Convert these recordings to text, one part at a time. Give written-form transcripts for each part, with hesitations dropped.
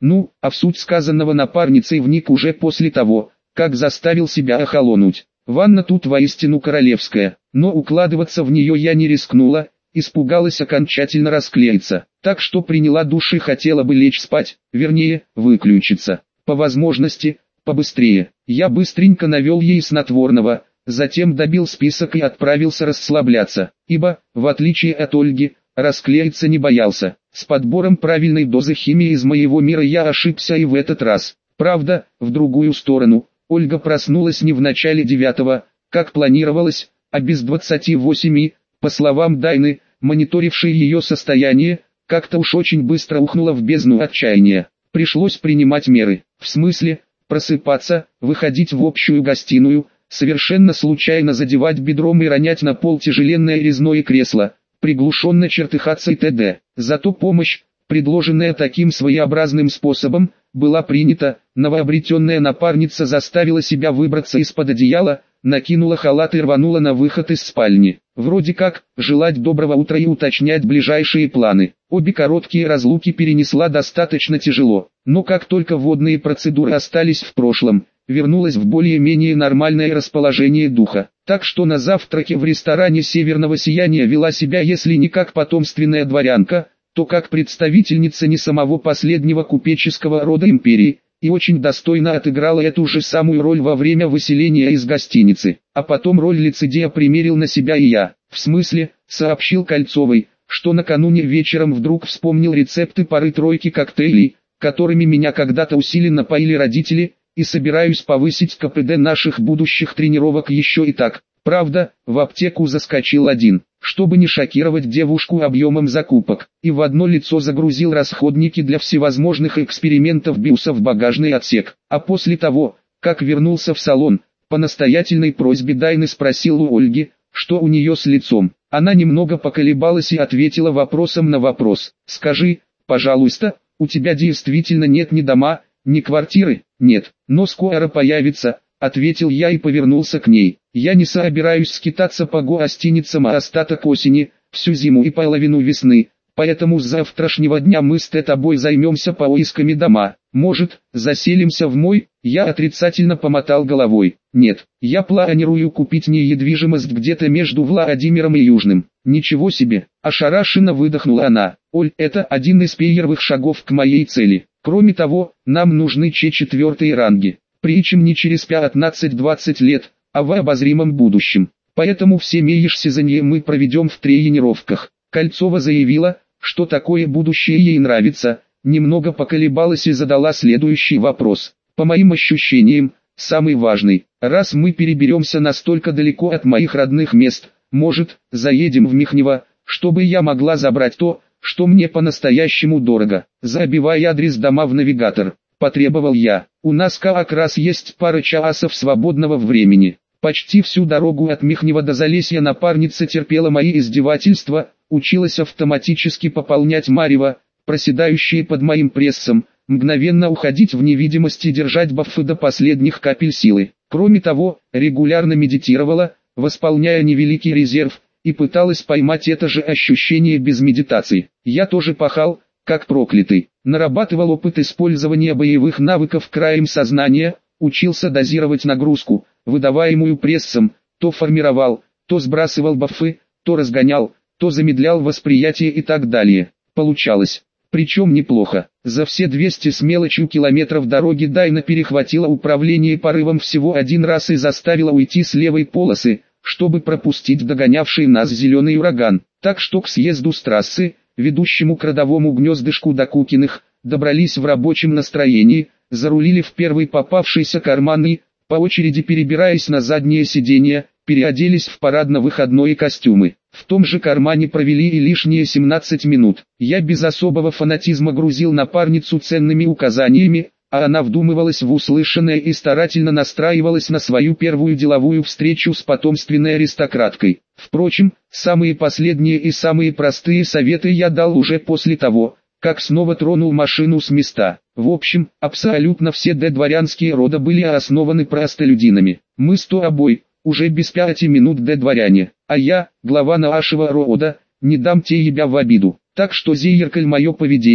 Ну, а в суть сказанного напарницей вник уже после того, как заставил себя охолонуть. Ванна тут воистину королевская, но укладываться в нее я не рискнула, испугалась окончательно расклеиться, так что приняла душ и хотела бы лечь спать, вернее, выключиться. По возможности, побыстрее. Я быстренько навел ей снотворного, затем добил список и отправился расслабляться, ибо, в отличие от Ольги, расклеиться не боялся. С подбором правильной дозы химии из моего мира я ошибся и в этот раз. Правда, в другую сторону. Ольга проснулась не в начале 9-го, как планировалось, а без 28, по словам Дайны, мониторившей ее состояние, как-то уж очень быстро ухнула в бездну отчаяния. Пришлось принимать меры, в смысле, просыпаться, выходить в общую гостиную, совершенно случайно задевать бедром и ронять на пол тяжеленное резное кресло, приглушенно чертыхаться и т.д. Зато помощь, предложенная таким своеобразным способом, была принята. Новообретенная напарница заставила себя выбраться из-под одеяла, накинула халат и рванула на выход из спальни. Вроде как, желать доброго утра и уточнять ближайшие планы. Обе короткие разлуки перенесла достаточно тяжело, но как только водные процедуры остались в прошлом, вернулась в более-менее нормальное расположение духа. Так что на завтраке в ресторане Северного Сияния вела себя если не как потомственная дворянка, то как представительница не самого последнего купеческого рода империи, и очень достойно отыграла эту же самую роль во время выселения из гостиницы. А потом роль лицедея примерил на себя и я. В смысле, сообщил Кольцовой, что накануне вечером вдруг вспомнил рецепты пары-тройки коктейлей, которыми меня когда-то усиленно поили родители, и собираюсь повысить КПД наших будущих тренировок еще и так. Правда, в аптеку заскочил один, чтобы не шокировать девушку объемом закупок, и в одно лицо загрузил расходники для всевозможных экспериментов Биуса в багажный отсек. А после того, как вернулся в салон, по настоятельной просьбе Дайны спросил у Ольги, что у нее с лицом. Она немного поколебалась и ответила вопросом на вопрос. «Скажи, пожалуйста, у тебя действительно нет ни дома, ни квартиры?» «Нет, но скоро появится», — ответил я и повернулся к ней. «Я не собираюсь скитаться по гостиницам остаток осени, всю зиму и половину весны, поэтому с завтрашнего дня мы с тобой займемся поисками дома. Может, заселимся в мой?» Я отрицательно помотал головой. «Нет, я планирую купить недвижимость где-то между Владимиром и Южным». «Ничего себе!» – ошарашенно выдохнула она. «Оль, это один из первых шагов к моей цели. Кроме того, нам нужны четвертые ранги, причем не через 15-20 лет, а в обозримом будущем. Поэтому все месяцы мы проведем в тренировках». Кольцова заявила, что такое будущее ей нравится, немного поколебалась и задала следующий вопрос. «По моим ощущениям, самый важный. Раз мы переберемся настолько далеко от моих родных мест, может, заедем в Михнево, чтобы я могла забрать то, что мне по-настоящему дорого». Забивай адрес дома в навигатор, потребовал я. «У нас как раз есть пара часов свободного времени». Почти всю дорогу от Михнева до Залесья напарница терпела мои издевательства, училась автоматически пополнять марево, проседающие под моим прессом, мгновенно уходить в невидимость и держать бафы до последних капель силы. Кроме того, регулярно медитировала, восполняя невеликий резерв, и пыталась поймать это же ощущение без медитации. Я тоже пахал, как проклятый, нарабатывал опыт использования боевых навыков краем сознания, учился дозировать нагрузку, выдаваемую прессом, то формировал, то сбрасывал бафы, то разгонял, то замедлял восприятие и так далее. Получалось. Причем неплохо. За все 200 с мелочью километров дороги Дайна перехватила управление порывом всего один раз и заставила уйти с левой полосы, чтобы пропустить догонявший нас зеленый ураган. Так что к съезду с трассы, ведущему к родовому гнездышку Докукиных, добрались в рабочем настроении, зарулили в первый попавшийся карман и, по очереди перебираясь на заднее сиденье, переоделись в парадно-выходные костюмы. В том же кармане провели и лишние 17 минут. Я без особого фанатизма грузил напарницу ценными указаниями, а она вдумывалась в услышанное и старательно настраивалась на свою первую деловую встречу с потомственной аристократкой. Впрочем, самые последние и самые простые советы я дал уже после того, как снова тронул машину с места. В общем, абсолютно все дворянские рода были основаны простолюдинами. Мы с тобой, уже без 5 минут дворяне, а я, глава нашего рода, не дам тебя в обиду. Так что зеркаль мое поведение,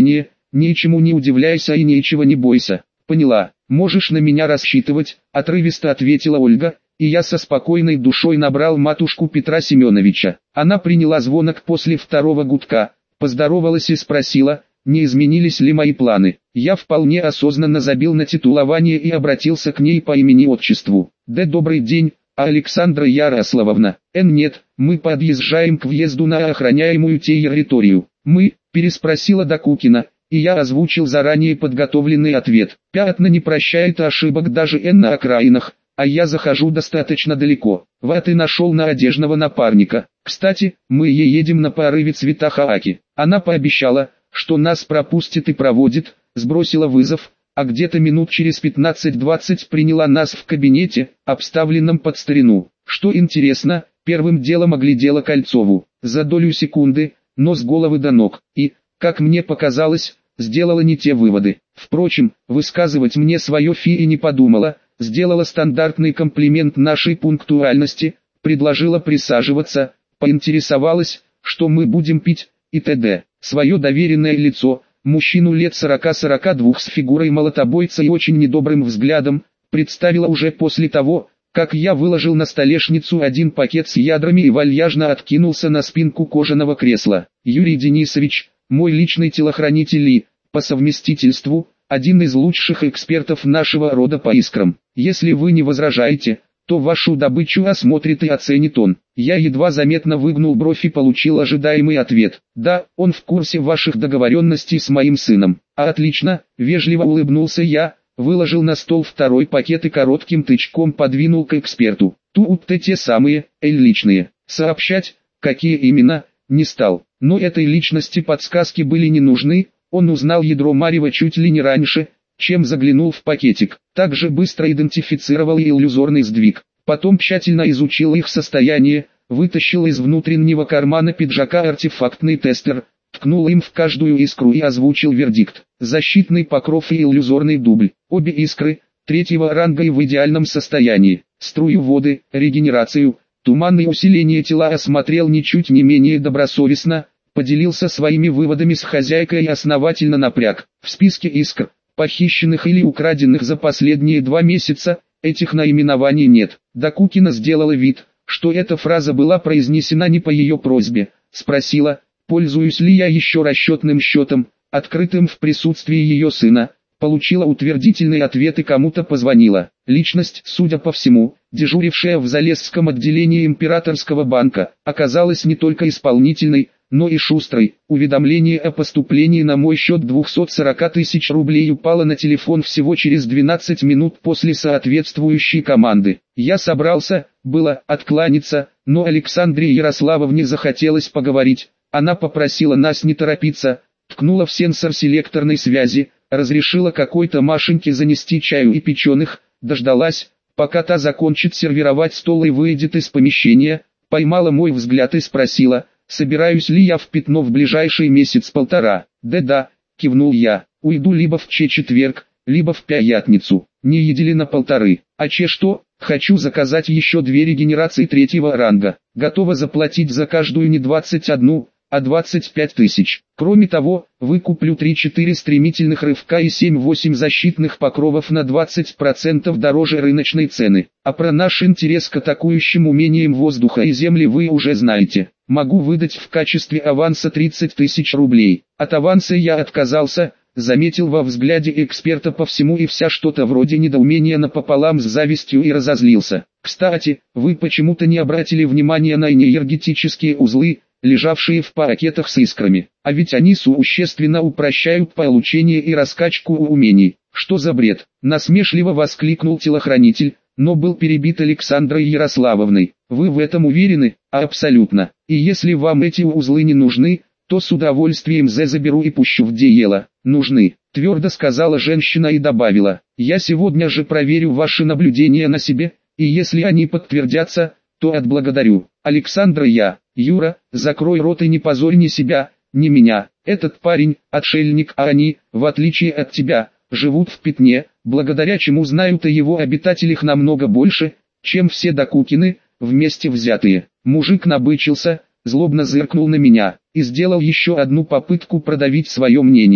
ничему не удивляйся и ничего не бойся. Поняла, можешь на меня рассчитывать, отрывисто ответила Ольга, и я со спокойной душой набрал матушку Петра Семеновича. Она приняла звонок после второго гудка, поздоровалась и спросила, не изменились ли мои планы. Я вполне осознанно забил на титулование и обратился к ней по имени-отчеству. «Да добрый день, Александра Ярославовна». «Нет, мы подъезжаем к въезду на охраняемую территорию». «Мы?» – переспросила Докукина, и я озвучил заранее подготовленный ответ. «Пятна не прощает ошибок даже на окраинах, а я захожу достаточно далеко. Вот и нашел надежного напарника. Кстати, мы едем на порыве цвета Хааки». Она пообещала, что нас пропустит и проводит, сбросила вызов, а где-то минут через 15-20 приняла нас в кабинете, обставленном под старину. Что интересно, первым делом оглядела Кольцову, за долю секунды, но с головы до ног, и, как мне показалось, сделала не те выводы. Впрочем, высказывать мне свое фи и не подумала, сделала стандартный комплимент нашей пунктуальности, предложила присаживаться, поинтересовалась, что мы будем пить, и т.д. Свое доверенное лицо, мужчину лет 40-42 с фигурой молотобойца и очень недобрым взглядом, представила уже после того, как я выложил на столешницу один пакет с ядрами и вальяжно откинулся на спинку кожаного кресла. Юрий Денисович, мой личный телохранитель и, по совместительству, один из лучших экспертов нашего рода по искрам. Если вы не возражаете, то вашу добычу осмотрит и оценит он. Я едва заметно выгнул бровь и получил ожидаемый ответ. Да, он в курсе ваших договоренностей с моим сыном. Отлично, вежливо улыбнулся я, выложил на стол второй пакет и коротким тычком подвинул к эксперту. Тут-то те самые, личные. Сообщать, какие именно, не стал. Но этой личности подсказки были не нужны, он узнал ядро Марьева чуть ли не раньше, чем заглянул в пакетик. Также быстро идентифицировал и иллюзорный сдвиг. Потом тщательно изучил их состояние, вытащил из внутреннего кармана пиджака артефактный тестер, ткнул им в каждую искру и озвучил вердикт. Защитный покров и иллюзорный дубль. Обе искры, третьего ранга и в идеальном состоянии. Струю воды, регенерацию, туман и усиление тела осмотрел ничуть не менее добросовестно, поделился своими выводами с хозяйкой и основательно напряг. В списке искр, похищенных или украденных за последние 2 месяца, этих наименований нет. Докукина сделала вид, что эта фраза была произнесена не по ее просьбе. Спросила, пользуюсь ли я еще расчетным счетом, открытым в присутствии ее сына. Получила утвердительный ответ и кому-то позвонила. Личность, судя по всему, дежурившая в Залесском отделении Императорского банка, оказалась не только исполнительной, но и шустрой. Уведомление о поступлении на мой счет 240 тысяч рублей упало на телефон всего через 12 минут после соответствующей команды. Я собрался, было, откланяться, но Александре Ярославовне захотелось поговорить. Она попросила нас не торопиться, ткнула в сенсор селекторной связи, разрешила какой-то Машеньке занести чаю и печеных, дождалась, пока та закончит сервировать стол и выйдет из помещения, поймала мой взгляд и спросила, собираюсь ли я в Пятно в ближайший месяц-полтора. Да-да, кивнул я, уйду либо в четверг, либо в пятницу, не едели на 1,5. А что, хочу заказать еще 2 регенерации 3-го ранга, готова заплатить за каждую не 21, а 25 тысяч. Кроме того, выкуплю 3-4 стремительных рывка и 7-8 защитных покровов на 20% дороже рыночной цены. А про наш интерес к атакующим умениям воздуха и земли вы уже знаете. Могу выдать в качестве аванса 30 тысяч рублей. От аванса я отказался, заметил во взгляде эксперта по всему и вся что-то вроде недоумения напополам с завистью и разозлился. Кстати, вы почему-то не обратили внимания на энергетические узлы, лежавшие в пакетах с искрами, а ведь они существенно упрощают получение и раскачку умений. Что за бред? Насмешливо воскликнул телохранитель, но был перебит Александрой Ярославовной. Вы в этом уверены? Абсолютно. И если вам эти узлы не нужны, то с удовольствием заберу и пущу в дело. Нужны, твердо сказала женщина и добавила, я сегодня же проверю ваши наблюдения на себе, и если они подтвердятся, то отблагодарю. Александра Юра, закрой рот и не позорь ни себя, ни меня. Этот парень, отшельник, а они, в отличие от тебя, живут в Пятне, благодаря чему знают о его обитателях намного больше, чем все Докукины, вместе взятые. Мужик набычился, злобно зыркнул на меня, и сделал еще одну попытку продавить свое мнение.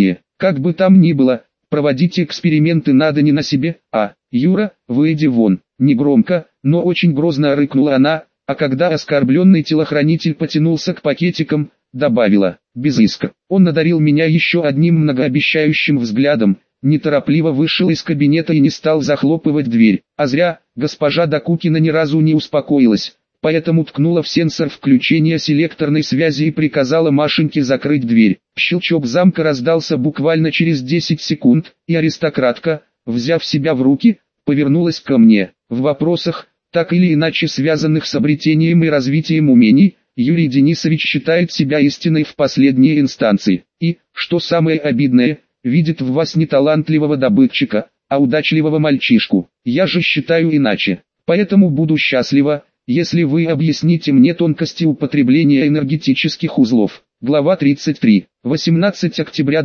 Как бы там ни было, проводить эксперименты надо не на себе, Юра, выйди вон. Негромко, но очень грозно рыкнула она, а когда оскорбленный телохранитель потянулся к пакетикам, добавила, без иска. Он одарил меня еще одним многообещающим взглядом, неторопливо вышел из кабинета и не стал захлопывать дверь. А зря, госпожа Докукина ни разу не успокоилась, поэтому ткнула в сенсор включения селекторной связи и приказала Машеньке закрыть дверь. Щелчок замка раздался буквально через 10 секунд, и аристократка, взяв себя в руки, повернулась ко мне. В вопросах, так или иначе связанных с обретением и развитием умений, Юрий Денисович считает себя истиной в последней инстанции. И, что самое обидное, видит в вас не талантливого добытчика, а удачливого мальчишку. Я же считаю иначе. Поэтому буду счастлива, если вы объясните мне тонкости употребления энергетических узлов. Глава 33. 18 октября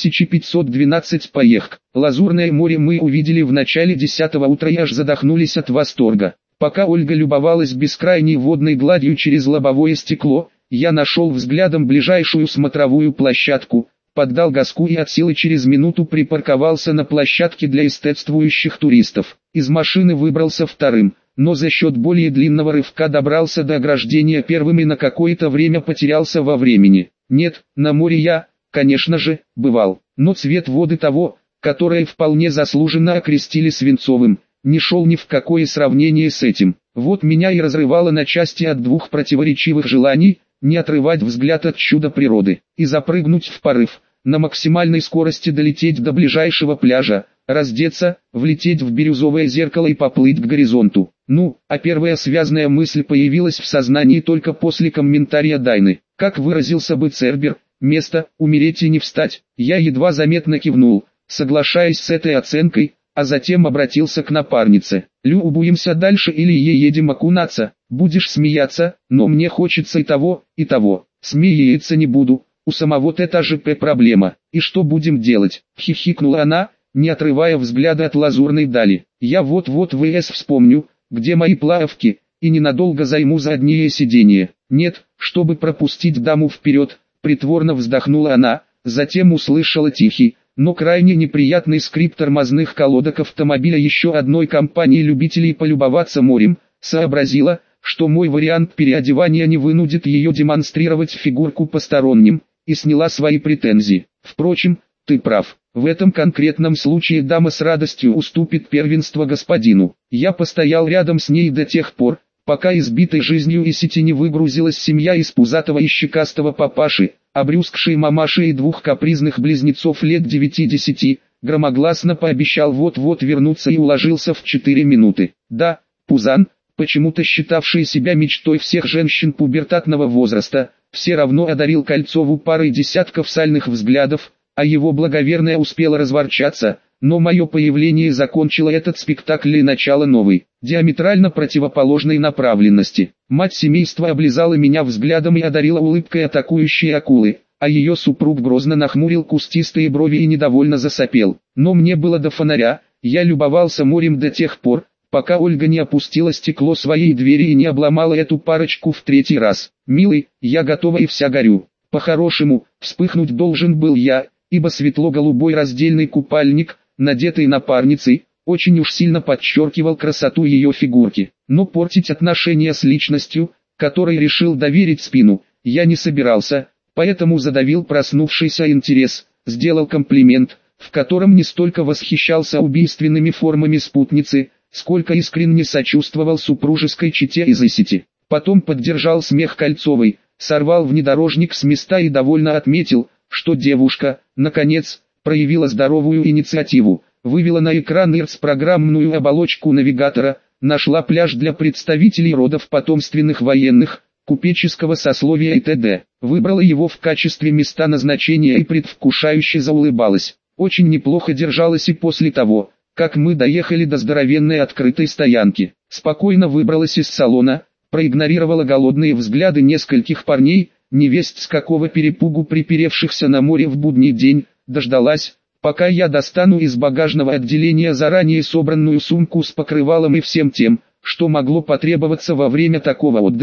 2512. Поехк. Лазурное море мы увидели в начале 10-го утра и аж задохнулись от восторга. Пока Ольга любовалась бескрайней водной гладью через лобовое стекло, я нашел взглядом ближайшую смотровую площадку, поддал газку и от силы через минуту припарковался на площадке для эстетствующих туристов. Из машины выбрался вторым, но за счет более длинного рывка добрался до ограждения первым и на какое-то время потерялся во времени. Нет, на море я, конечно же, бывал, но цвет воды того, которое вполне заслуженно окрестили свинцовым, не шел ни в какое сравнение с этим. Вот меня и разрывало на части от двух противоречивых желаний, не отрывать взгляд от чуда природы, и запрыгнуть в порыв, на максимальной скорости долететь до ближайшего пляжа, раздеться, влететь в бирюзовое зеркало и поплыть к горизонту. А первая связанная мысль появилась в сознании только после комментария Дайны. Как выразился бы Цербер, место, умереть и не встать. Я едва заметно кивнул, соглашаясь с этой оценкой, а затем обратился к напарнице. Любуемся дальше или едем окунаться? Будешь смеяться, но мне хочется и того, и того. Смеяться не буду, у самого ТЖП проблема. И что будем делать? Хихикнула она, не отрывая взгляда от лазурной дали. Я вот-вот ВС вспомню, где мои плавки, и ненадолго займу заднее сиденье. Нет, чтобы пропустить даму вперед, притворно вздохнула она, затем услышала тихий, но крайне неприятный скрип тормозных колодок автомобиля еще одной компании любителей полюбоваться морем, сообразила, что мой вариант переодевания не вынудит ее демонстрировать фигурку посторонним, и сняла свои претензии. Впрочем, ты прав, в этом конкретном случае дама с радостью уступит первенство господину. Я постоял рядом с ней до тех пор, пока избитой жизнью и сети не выгрузилась семья из пузатого и щекастого папаши, обрюзгшей мамаши и двух капризных близнецов лет 9-10, громогласно пообещал вот-вот вернуться и уложился в 4 минуты. Да, Пузан, почему-то считавший себя мечтой всех женщин пубертатного возраста, все равно одарил Кольцову парой десятков сальных взглядов, а его благоверная успела разворчаться, но мое появление закончило этот спектакль и начало новой, диаметрально противоположной направленности. Мать семейства облизала меня взглядом и одарила улыбкой атакующей акулы, а ее супруг грозно нахмурил кустистые брови и недовольно засопел. Но мне было до фонаря, я любовался морем до тех пор, пока Ольга не опустила стекло своей двери и не обломала эту парочку в 3-й раз. «Милый, я готова и вся горю». По-хорошему, вспыхнуть должен был я, ибо светло-голубой раздельный купальник, надетый напарницей, очень уж сильно подчеркивал красоту ее фигурки. Но портить отношения с личностью, которой решил доверить спину, я не собирался, поэтому задавил проснувшийся интерес, сделал комплимент, в котором не столько восхищался убийственными формами спутницы, сколько искренне сочувствовал супружеской чете из Исити. Потом поддержал смех Кольцовой, сорвал внедорожник с места и довольно отметил, что девушка, наконец, проявила здоровую инициативу, вывела на экран программную оболочку навигатора, нашла пляж для представителей родов потомственных военных, купеческого сословия и т.д. Выбрала его в качестве места назначения и предвкушающе заулыбалась. Очень неплохо держалась и после того, как мы доехали до здоровенной открытой стоянки. Спокойно выбралась из салона, проигнорировала голодные взгляды нескольких парней, невесть с какого перепугу приперевшихся на море в будний день, дождалась, пока я достану из багажного отделения заранее собранную сумку с покрывалом и всем тем, что могло потребоваться во время такого отдыха.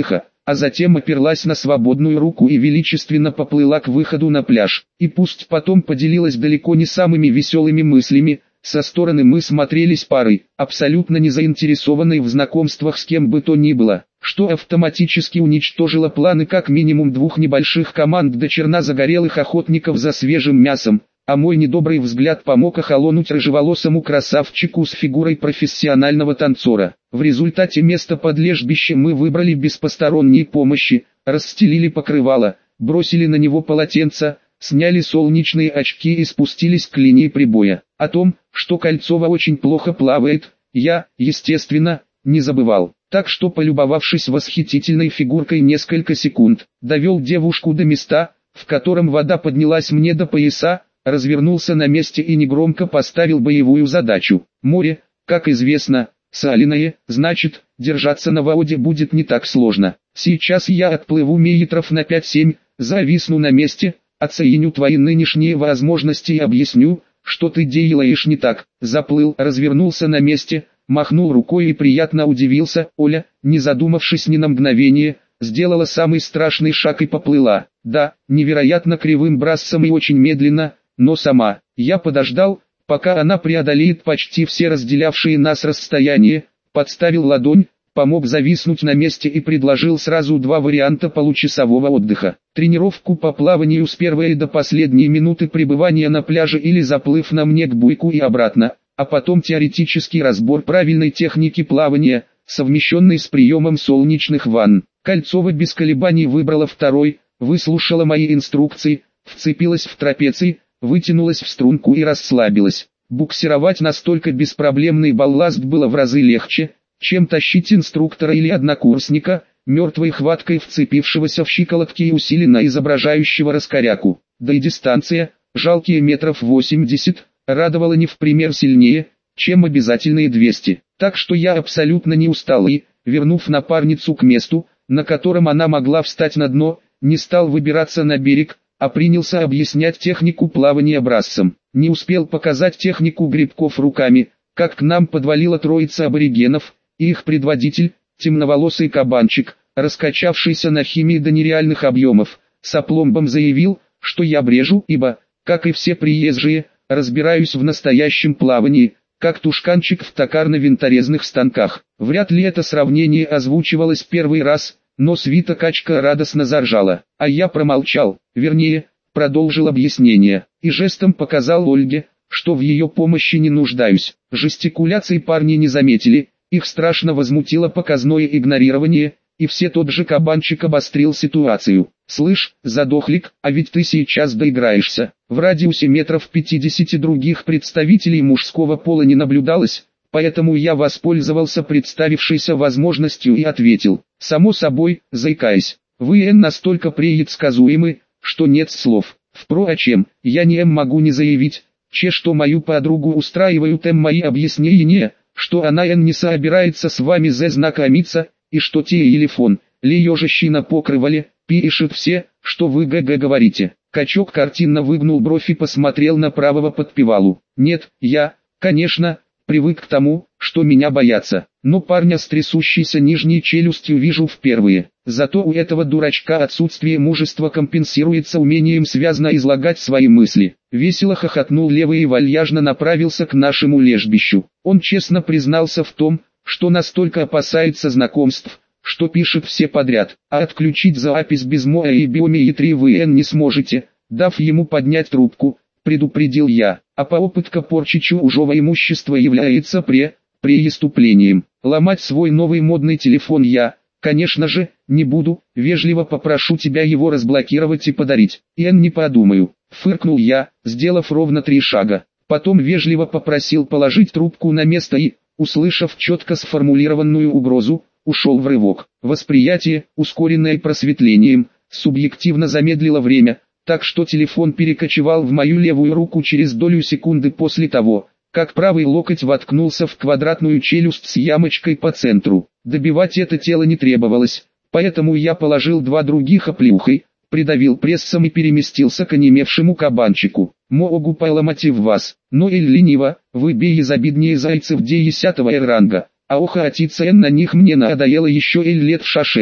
а затем оперлась на свободную руку и величественно поплыла к выходу на пляж. И пусть потом поделилась далеко не самыми веселыми мыслями, со стороны мы смотрелись парой, абсолютно не заинтересованной в знакомствах с кем бы то ни было, что автоматически уничтожило планы как минимум двух небольших команд до черна загорелых охотников за свежим мясом, а мой недобрый взгляд помог охолонуть рыжеволосому красавчику с фигурой профессионального танцора. В результате место под лежбищем мы выбрали без посторонней помощи, расстелили покрывало, бросили на него полотенца, сняли солнечные очки и спустились к линии прибоя. О том, что Кольцова очень плохо плавает, я, естественно, не забывал. Так что, полюбовавшись восхитительной фигуркой несколько секунд, довел девушку до места, в котором вода поднялась мне до пояса, развернулся на месте и негромко поставил боевую задачу. Море, как известно, соленое, значит, держаться на воде будет не так сложно. Сейчас я отплыву метров на 5-7, зависну на месте, оценю твои нынешние возможности и объясню, что ты делаешь не так. Заплыл, развернулся на месте, махнул рукой и приятно удивился. Оля, не задумавшись ни на мгновение, сделала самый страшный шаг и поплыла. Да, невероятно кривым брассом и очень медленно, но сама. Я подождал, пока она преодолеет почти все разделявшие нас расстояние, подставил ладонь, помог зависнуть на месте и предложил сразу два варианта получасового отдыха. Тренировку по плаванию с первой до последней минуты пребывания на пляже или заплыв на мне к буйку и обратно, а потом теоретический разбор правильной техники плавания, совмещенный с приемом солнечных ванн. Кольцова без колебаний выбрала второй, выслушала мои инструкции, вцепилась в трапеции, вытянулась в струнку и расслабилась. Буксировать настолько беспроблемный балласт было в разы легче, чем тащить инструктора или однокурсника, мертвой хваткой вцепившегося в щиколотки и усиленно изображающего раскоряку. Да и дистанция, жалкие метров 80, радовала не в пример сильнее, чем обязательные 200. Так что я абсолютно не устал и, вернув напарницу к месту, на котором она могла встать на дно, не стал выбираться на берег, а принялся объяснять технику плавания брассом. Не успел показать технику грибков руками, как к нам подвалила троица аборигенов, и их предводитель, темноволосый кабанчик, раскачавшийся на химии до нереальных объемов, с опломбом заявил, что я брежу, ибо, как и все приезжие, разбираюсь в настоящем плавании, как тушканчик в токарно-винторезных станках. Вряд ли это сравнение озвучивалось первый раз, но свита качка радостно заржала, а я промолчал, вернее, продолжил объяснение, и жестом показал Ольге, что в ее помощи не нуждаюсь. Жестикуляции парни не заметили, их страшно возмутило показное игнорирование, и все тот же кабанчик обострил ситуацию. «Слышь, задохлик, а ведь ты сейчас доиграешься». В радиусе метров 50 других представителей мужского пола не наблюдалось, поэтому я воспользовался представившейся возможностью и ответил, само собой, заикаясь. Вы настолько предсказуемы, что нет слов. Впрочем, я не могу не заявить, что мою подругу устраивают мои объяснения, что она не собирается с вами знакомиться, и что телефон, лежащий на покрывале, пишет все, что вы говорите. Качок картинно выгнул бровь и посмотрел на правого подпевалу. Нет, я, конечно, привык к тому, что меня боятся, но парня с трясущейся нижней челюстью вижу впервые. Зато у этого дурачка отсутствие мужества компенсируется умением связно излагать свои мысли. Весело хохотнул левый и вальяжно направился к нашему лежбищу. Он честно признался в том, что настолько опасается знакомств, что пишет все подряд, а отключить запись без моя и биометрии вы не сможете. Дав ему поднять трубку, предупредил я, а по опытке порчи чужого имущества является преступлением. Ломать свой новый модный телефон я, конечно же, не буду, вежливо попрошу тебя его разблокировать и подарить. Не подумаю, фыркнул я, сделав ровно 3 шага. Потом вежливо попросил положить трубку на место и, услышав четко сформулированную угрозу, ушел в рывок. Восприятие, ускоренное просветлением, субъективно замедлило время, так что телефон перекочевал в мою левую руку через долю секунды после того, как правый локоть воткнулся в квадратную челюсть с ямочкой по центру. Добивать это тело не требовалось, поэтому я положил 2 других оплеухой, придавил прессом и переместился к онемевшему кабанчику. Могу поломать и в вас, но лениво, вы безобиднее зайцев 10-го ранга, а охотиться на них мне надоело еще лет в 6.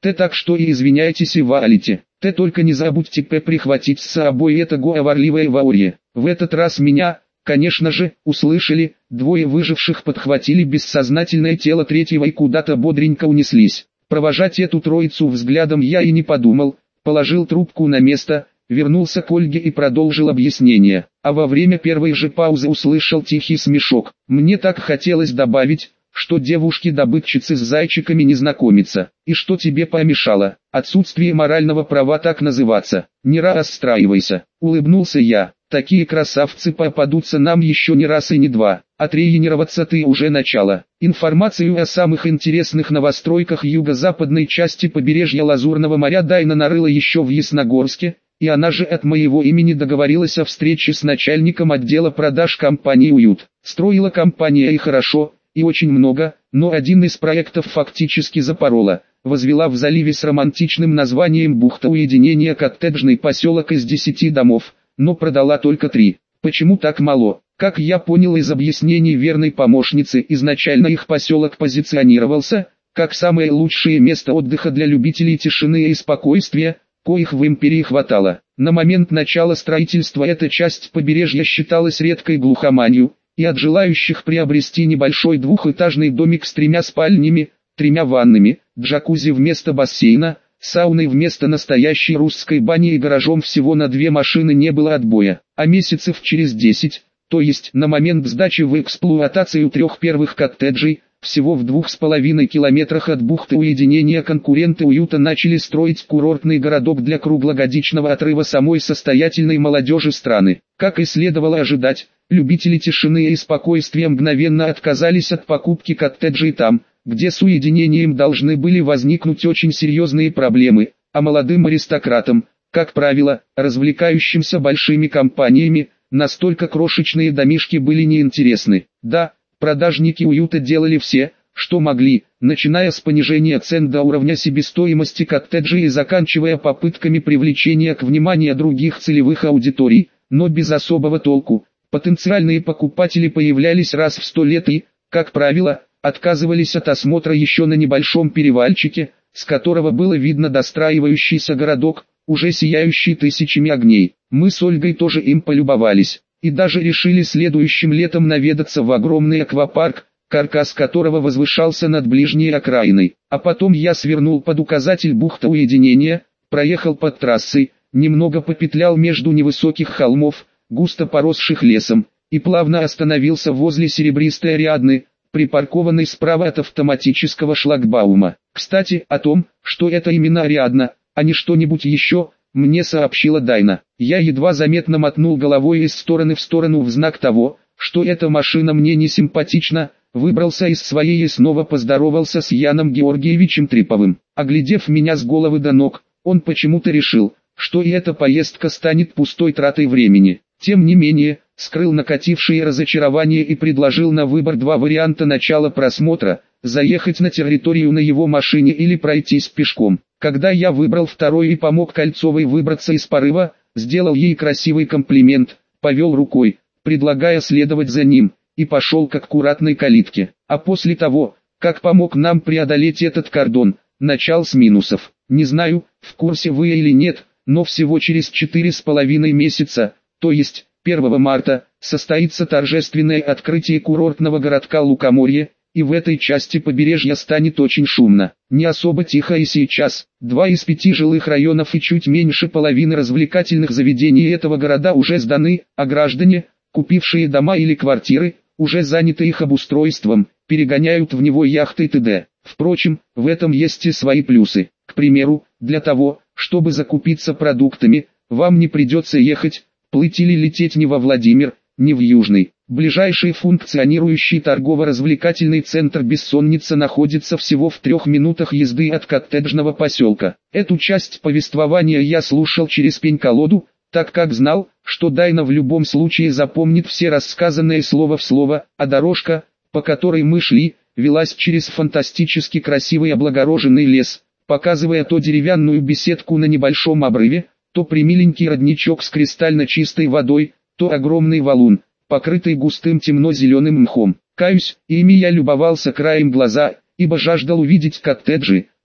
Те так что и извиняйтесь и валите. Те только не забудьте прихватить с собой это говорливое ваурье. В этот раз меня, конечно же, услышали, двое выживших подхватили бессознательное тело третьего и куда-то бодренько унеслись. Провожать эту троицу взглядом я и не подумал, положил трубку на место, вернулся к Ольге и продолжил объяснение. А во время первой же паузы услышал тихий смешок. Мне так хотелось добавить, что девушки-добытчицы с зайчиками не знакомятся, и что тебе помешало, отсутствие морального права так называться. Не расстраивайся, улыбнулся я, такие красавцы попадутся нам еще не раз и не два, а тренироваться ты уже начало. Информацию о самых интересных новостройках юго-западной части побережья Лазурного моря Дайна нарыла еще в Ясногорске, и она же от моего имени договорилась о встрече с начальником отдела продаж компании «Уют». Строила компания и хорошо, и очень много, но один из проектов фактически запорола, возвела в заливе с романтичным названием «Бухта уединения» коттеджный поселок из 10 домов, но продала только 3. Почему так мало? Как я понял из объяснений верной помощницы, изначально их поселок позиционировался как самое лучшее место отдыха для любителей тишины и спокойствия, коих в империи хватало. На момент начала строительства эта часть побережья считалась редкой глухоманью, и от желающих приобрести небольшой двухэтажный домик с 3 спальнями, 3 ваннами, джакузи вместо бассейна, сауной вместо настоящей русской бани и гаражом всего на 2 машины не было отбоя. А месяцев через 10, то есть на момент сдачи в эксплуатацию 3 первых коттеджей, всего в 2,5 километрах от бухты уединения конкуренты «Уюта» начали строить курортный городок для круглогодичного отрыва самой состоятельной молодежи страны. Как и следовало ожидать, любители тишины и спокойствия мгновенно отказались от покупки коттеджей там, где с уединением должны были возникнуть очень серьезные проблемы, а молодым аристократам, как правило, развлекающимся большими компаниями, настолько крошечные домишки были неинтересны. Да, продажники «Уюта» делали все, что могли, начиная с понижения цен до уровня себестоимости коттеджей и заканчивая попытками привлечения к вниманию других целевых аудиторий, но без особого толку. Потенциальные покупатели появлялись раз в 100 лет и, как правило, отказывались от осмотра еще на небольшом перевальчике, с которого было видно достраивающийся городок, уже сияющий тысячами огней. Мы с Ольгой тоже им полюбовались, и даже решили следующим летом наведаться в огромный аквапарк, каркас которого возвышался над ближней окраиной. А потом я свернул под указатель «Бухта уединения», проехал под трассой, немного попетлял между невысоких холмов, густо поросших лесом, и плавно остановился возле серебристой Ариадны, припаркованной справа от автоматического шлагбаума. Кстати, о том, что это именно Ариадна, а не что-нибудь еще, мне сообщила Дайна. Я едва заметно мотнул головой из стороны в сторону в знак того, что эта машина мне не симпатична, выбрался из своей и снова поздоровался с Яном Георгиевичем Триповым. Оглядев меня с головы до ног, он почему-то решил, что и эта поездка станет пустой тратой времени. Тем не менее, скрыл накатившее разочарование и предложил на выбор 2 варианта начала просмотра: заехать на территорию на его машине или пройтись пешком. Когда я выбрал второй и помог Кольцовой выбраться из порыва, сделал ей красивый комплимент, повел рукой, предлагая следовать за ним, и пошел к аккуратной калитке. А после того, как помог нам преодолеть этот кордон, начал с минусов. Не знаю, в курсе вы или нет, но всего через 4,5 месяца, то есть 1 марта, состоится торжественное открытие курортного городка Лукоморье, и в этой части побережья станет очень шумно. Не особо тихо и сейчас. 2 из 5 жилых районов и чуть меньше половины развлекательных заведений этого города уже сданы, а граждане, купившие дома или квартиры, уже заняты их обустройством, перегоняют в него яхты и т.д. Впрочем, в этом есть и свои плюсы. К примеру, для того, чтобы закупиться продуктами, вам не придется ехать, плыть или лететь ни во Владимир, ни в Южный. Ближайший функционирующий торгово-развлекательный центр «Бессонница» находится всего в 3 минутах езды от коттеджного поселка. Эту часть повествования я слушал через пень-колоду, так как знал, что Дайна в любом случае запомнит все рассказанные слово в слово, а дорожка, по которой мы шли, велась через фантастически красивый облагороженный лес, показывая то деревянную беседку на небольшом обрыве, то примиленький родничок с кристально чистой водой, то огромный валун, покрытый густым темно-зеленым мхом. Каюсь, ими я любовался краем глаза, ибо жаждал увидеть коттеджи,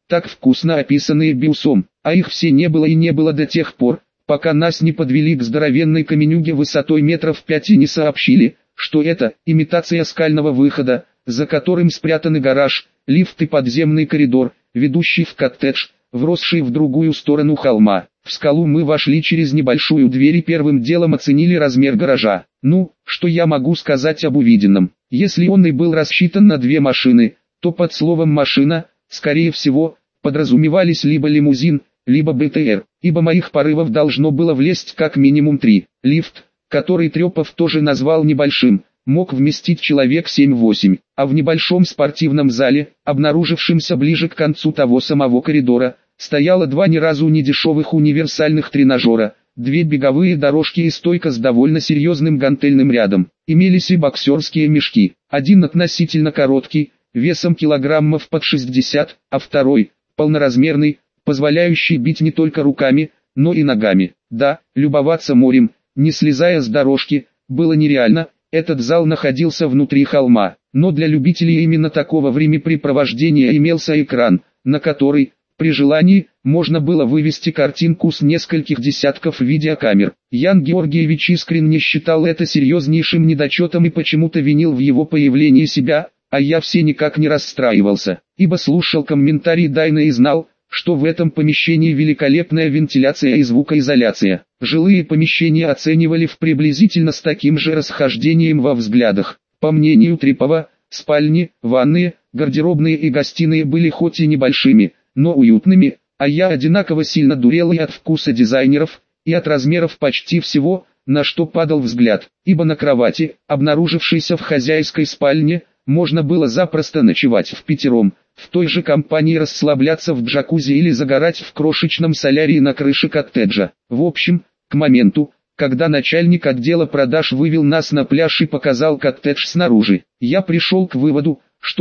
так вкусно описанные Биусом, а их все не было и не было до тех пор, пока нас не подвели к здоровенной каменюге высотой метров 5 и не сообщили, что это имитация скального выхода, за которым спрятаны гараж, лифт и подземный коридор, ведущий в коттедж, вросший в другую сторону холма. В скалу мы вошли через небольшую дверь и первым делом оценили размер гаража. Ну, что я могу сказать об увиденном? Если он и был рассчитан на 2 машины, то под словом «машина», скорее всего, подразумевались либо лимузин, либо БТР, ибо моих порывов должно было влезть как минимум 3. Лифт, который Трепов тоже назвал небольшим, мог вместить человек 7-8, а в небольшом спортивном зале, обнаружившемся ближе к концу того самого коридора, стояло 2 ни разу не дешевых универсальных тренажера, 2 беговые дорожки и стойка с довольно серьезным гантельным рядом. Имелись и боксерские мешки, один относительно короткий, весом килограммов под 60, а второй, полноразмерный, позволяющий бить не только руками, но и ногами. Да, любоваться морем, не слезая с дорожки, было нереально. Этот зал находился внутри холма, но для любителей именно такого времяпрепровождения имелся экран, на который, при желании, можно было вывести картинку с нескольких десятков видеокамер. Ян Георгиевич искренне считал это серьезнейшим недочетом и почему-то винил в его появлении себя, а я все никак не расстраивался, ибо слушал комментарии Дайна и знал, что в этом помещении великолепная вентиляция и звукоизоляция. Жилые помещения оценивали в приблизительно с таким же расхождением во взглядах. По мнению Трепова, спальни, ванные, гардеробные и гостиные были хоть и небольшими, но уютными, а я одинаково сильно дурел и от вкуса дизайнеров, и от размеров почти всего, на что падал взгляд, ибо на кровати, обнаружившейся в хозяйской спальне, можно было запросто ночевать впятером, в той же компании расслабляться в джакузи или загорать в крошечном солярии на крыше коттеджа. В общем, к моменту, когда начальник отдела продаж вывел нас на пляж и показал коттедж снаружи, я пришел к выводу, что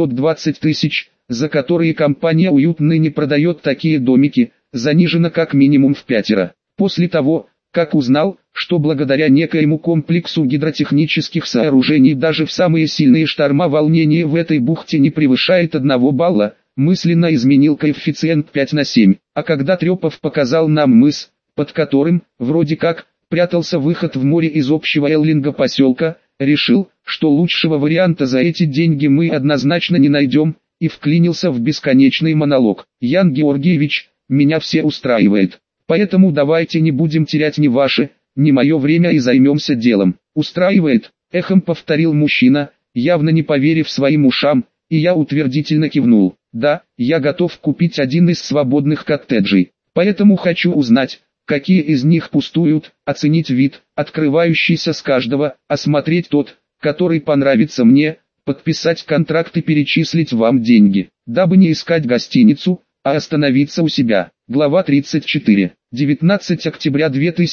620 тысяч, за которые компания «Уют» ныне продает такие домики, занижено как минимум в 5. После того, как узнал, что благодаря некоему комплексу гидротехнических сооружений даже в самые сильные шторма волнение в этой бухте не превышает 1 балла, мысленно изменил коэффициент 5 на 7, а когда Трепов показал нам мыс, под которым, вроде как, прятался выход в море из общего эллинга поселка, решил, что лучшего варианта за эти деньги мы однозначно не найдем, и вклинился в бесконечный монолог. Ян Георгиевич, меня все устраивает. Поэтому давайте не будем терять ни ваше, ни мое время и займемся делом. Устраивает, эхом повторил мужчина, явно не поверив своим ушам, и я утвердительно кивнул. Да, я готов купить один из свободных коттеджей. Поэтому хочу узнать, какие из них пустуют, оценить вид, открывающийся с каждого, осмотреть тот, который понравится мне, подписать контракт и перечислить вам деньги, дабы не искать гостиницу, а остановиться у себя. Глава 34. 19 октября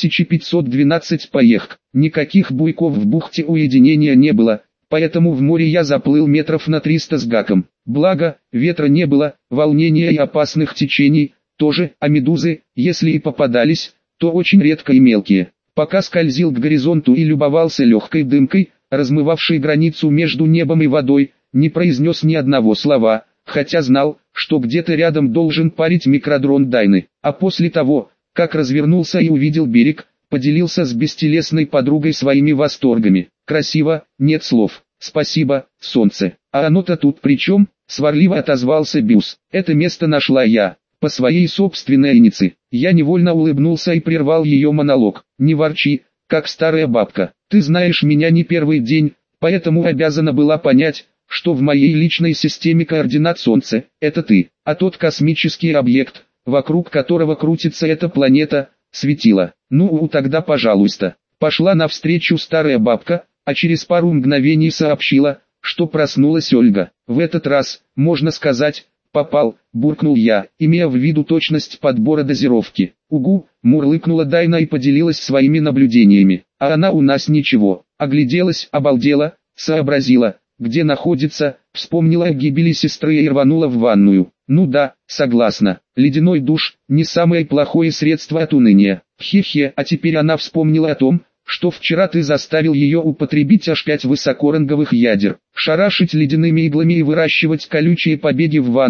2512. Поех. Никаких буйков в бухте уединения не было, поэтому в море я заплыл метров на 300 с гаком. Благо, ветра не было, волнения и опасных течений тоже, а медузы, если и попадались, то очень редко и мелкие. Пока скользил к горизонту и любовался легкой дымкой, размывавшей границу между небом и водой, не произнес ни одного слова, хотя знал, что где-то рядом должен парить микродрон Дайны. А после того, как развернулся и увидел берег, поделился с бестелесной подругой своими восторгами. Красиво, нет слов. Спасибо, солнце. А оно-то тут при чем? Сварливо отозвался Бюс. Это место нашла я, по своей собственной инициативе. Я невольно улыбнулся и прервал ее монолог. Не ворчи, как старая бабка. Ты знаешь меня не первый день, поэтому обязана была понять, что в моей личной системе координат Солнце – это ты, а тот космический объект, вокруг которого крутится эта планета, светило. Ну тогда пожалуйста. Пошла навстречу старая бабка, а через пару мгновений сообщила, что проснулась Ольга. В этот раз, можно сказать, попал, буркнул я, имея в виду точность подбора дозировки. Угу, мурлыкнула Дайна и поделилась своими наблюдениями. А она у нас ничего. Огляделась, обалдела, сообразила, где находится, вспомнила о гибели сестры и рванула в ванную. Ну да, согласна, ледяной душ – не самое плохое средство от уныния. Хе-хе, а теперь она вспомнила о том, что вчера ты заставил ее употребить аж 5 высокоранговых ядер. Шарашить ледяными иглами и выращивать колючие побеги в ванной,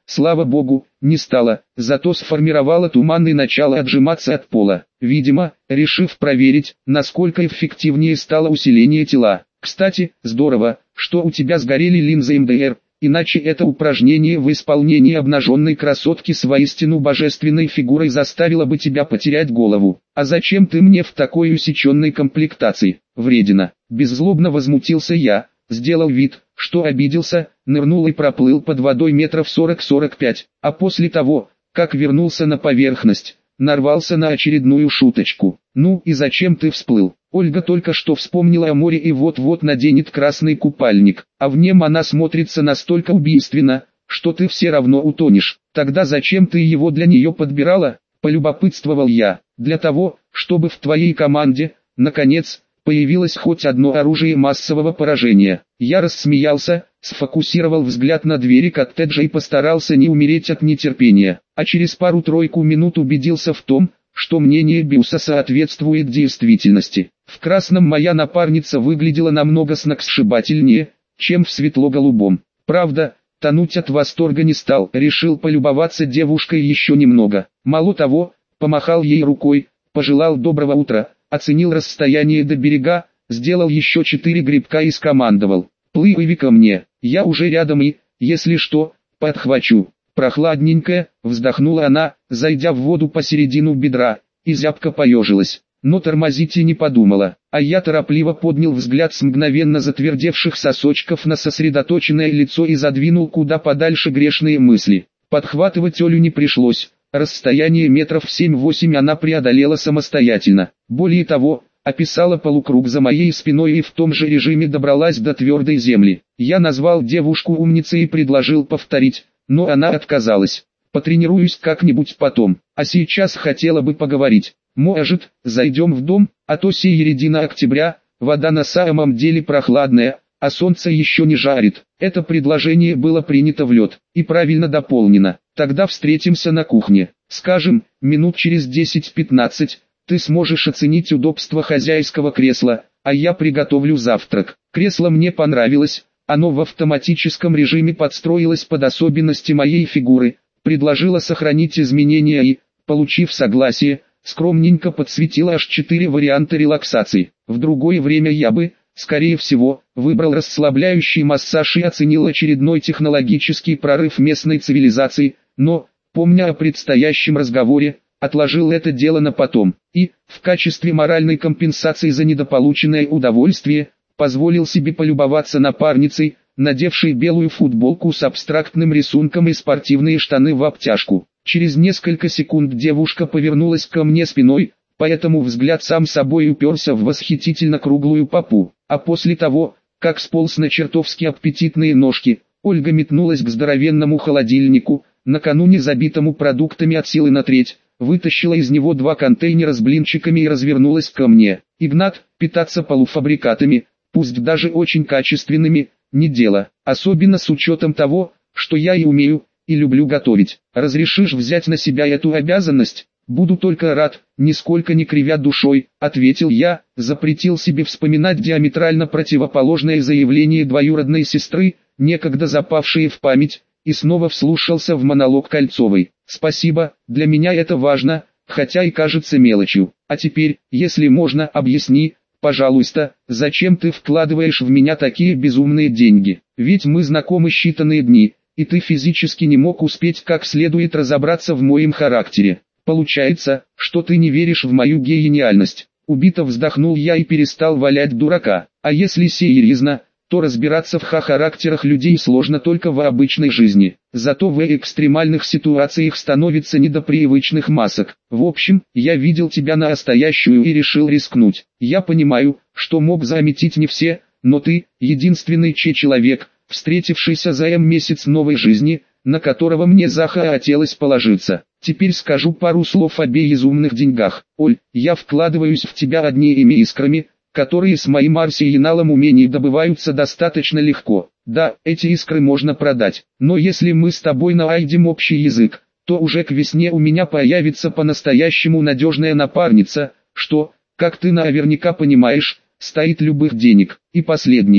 слава богу, не стала, зато сформировала туманное начало отжиматься от пола, видимо, решив проверить, насколько эффективнее стало усиление тела. Кстати, здорово, что у тебя сгорели линзы МДР, иначе это упражнение в исполнении обнаженной красотки с воистину божественной фигурой заставило бы тебя потерять голову. А зачем ты мне в такой усеченной комплектации, вредина? Беззлобно возмутился я, сделал вид, что обиделся, нырнул и проплыл под водой метров 40-45, а после того, как вернулся на поверхность, нарвался на очередную шуточку. Ну и зачем ты всплыл? Ольга только что вспомнила о море и вот-вот наденет красный купальник, а в нем она смотрится настолько убийственно, что ты все равно утонешь. Тогда зачем ты его для нее подбирала? Полюбопытствовал я. Для того, чтобы в твоей команде, наконец, появилось хоть одно оружие массового поражения. Я рассмеялся, сфокусировал взгляд на двери коттеджа и постарался не умереть от нетерпения. А через пару-тройку минут убедился в том, что мнение Бюса соответствует действительности. В красном моя напарница выглядела намного сногсшибательнее, чем в светло-голубом. Правда, тонуть от восторга не стал, решил полюбоваться девушкой еще немного. Мало того, помахал ей рукой, пожелал доброго утра, оценил расстояние до берега, сделал еще 4 грибка и скомандовал: «Плыви ко мне, я уже рядом и, если что, подхвачу». «Прохладненькая», вздохнула она, зайдя в воду посередину бедра, и зябко поежилась, но тормозить и не подумала, а я торопливо поднял взгляд с мгновенно затвердевших сосочков на сосредоточенное лицо и задвинул куда подальше грешные мысли. Подхватывать Олю не пришлось, расстояние метров 7-8 она преодолела самостоятельно, более того, описала полукруг за моей спиной и в том же режиме добралась до твердой земли. Я назвал девушку умницей и предложил повторить, но она отказалась. «Потренируюсь как-нибудь потом, а сейчас хотела бы поговорить. Может, зайдем в дом, а то середина октября, вода на самом деле прохладная, а солнце еще не жарит». Это предложение было принято в лед и правильно дополнено. «Тогда встретимся на кухне. Скажем, минут через 10-15, ты сможешь оценить удобство хозяйского кресла, а я приготовлю завтрак». Кресло мне понравилось. Оно в автоматическом режиме подстроилось под особенности моей фигуры, предложило сохранить изменения и, получив согласие, скромненько подсветило аж 4 варианта релаксации. В другое время я бы, скорее всего, выбрал расслабляющий массаж и оценил очередной технологический прорыв местной цивилизации, но, помня о предстоящем разговоре, отложил это дело на потом, и, в качестве моральной компенсации за недополученное удовольствие, позволил себе полюбоваться напарницей, надевшей белую футболку с абстрактным рисунком и спортивные штаны в обтяжку. Через несколько секунд девушка повернулась ко мне спиной, поэтому взгляд сам собой уперся в восхитительно круглую попу. А после того, как сполз на чертовски аппетитные ножки, Ольга метнулась к здоровенному холодильнику, накануне забитому продуктами от силы на треть, вытащила из него 2 контейнера с блинчиками и развернулась ко мне. «Игнат, питаться полуфабрикатами, пусть даже очень качественными, не дело, особенно с учетом того, что я и умею, и люблю готовить. Разрешишь взять на себя эту обязанность? Буду только рад», нисколько не кривя душой, ответил я, запретил себе вспоминать диаметрально противоположное заявление двоюродной сестры, некогда запавшие в память, и снова вслушался в монолог Кольцовой. «Спасибо, для меня это важно, хотя и кажется мелочью. А теперь, если можно, объясни, пожалуйста, зачем ты вкладываешь в меня такие безумные деньги? Ведь мы знакомы считанные дни, и ты физически не мог успеть как следует разобраться в моем характере. Получается, что ты не веришь в мою гениальность». Убито вздохнул я и перестал валять дурака. А если серьезно, то разбираться в характерах людей сложно только в обычной жизни. Зато в экстремальных ситуациях становится не до привычных масок. В общем, я видел тебя настоящую и решил рискнуть. Я понимаю, что мог заметить не все, но ты — единственный человек, встретившийся за месяц новой жизни, на которого мне захотелось положиться. Теперь скажу пару слов о безумных деньгах. Оль, я вкладываюсь в тебя одними искрами, которые с моим арсеналом умений добываются достаточно легко. Да, эти искры можно продать, но если мы с тобой найдем общий язык, то уже к весне у меня появится по-настоящему надежная напарница, что, как ты наверняка понимаешь, стоит любых денег. И последнее.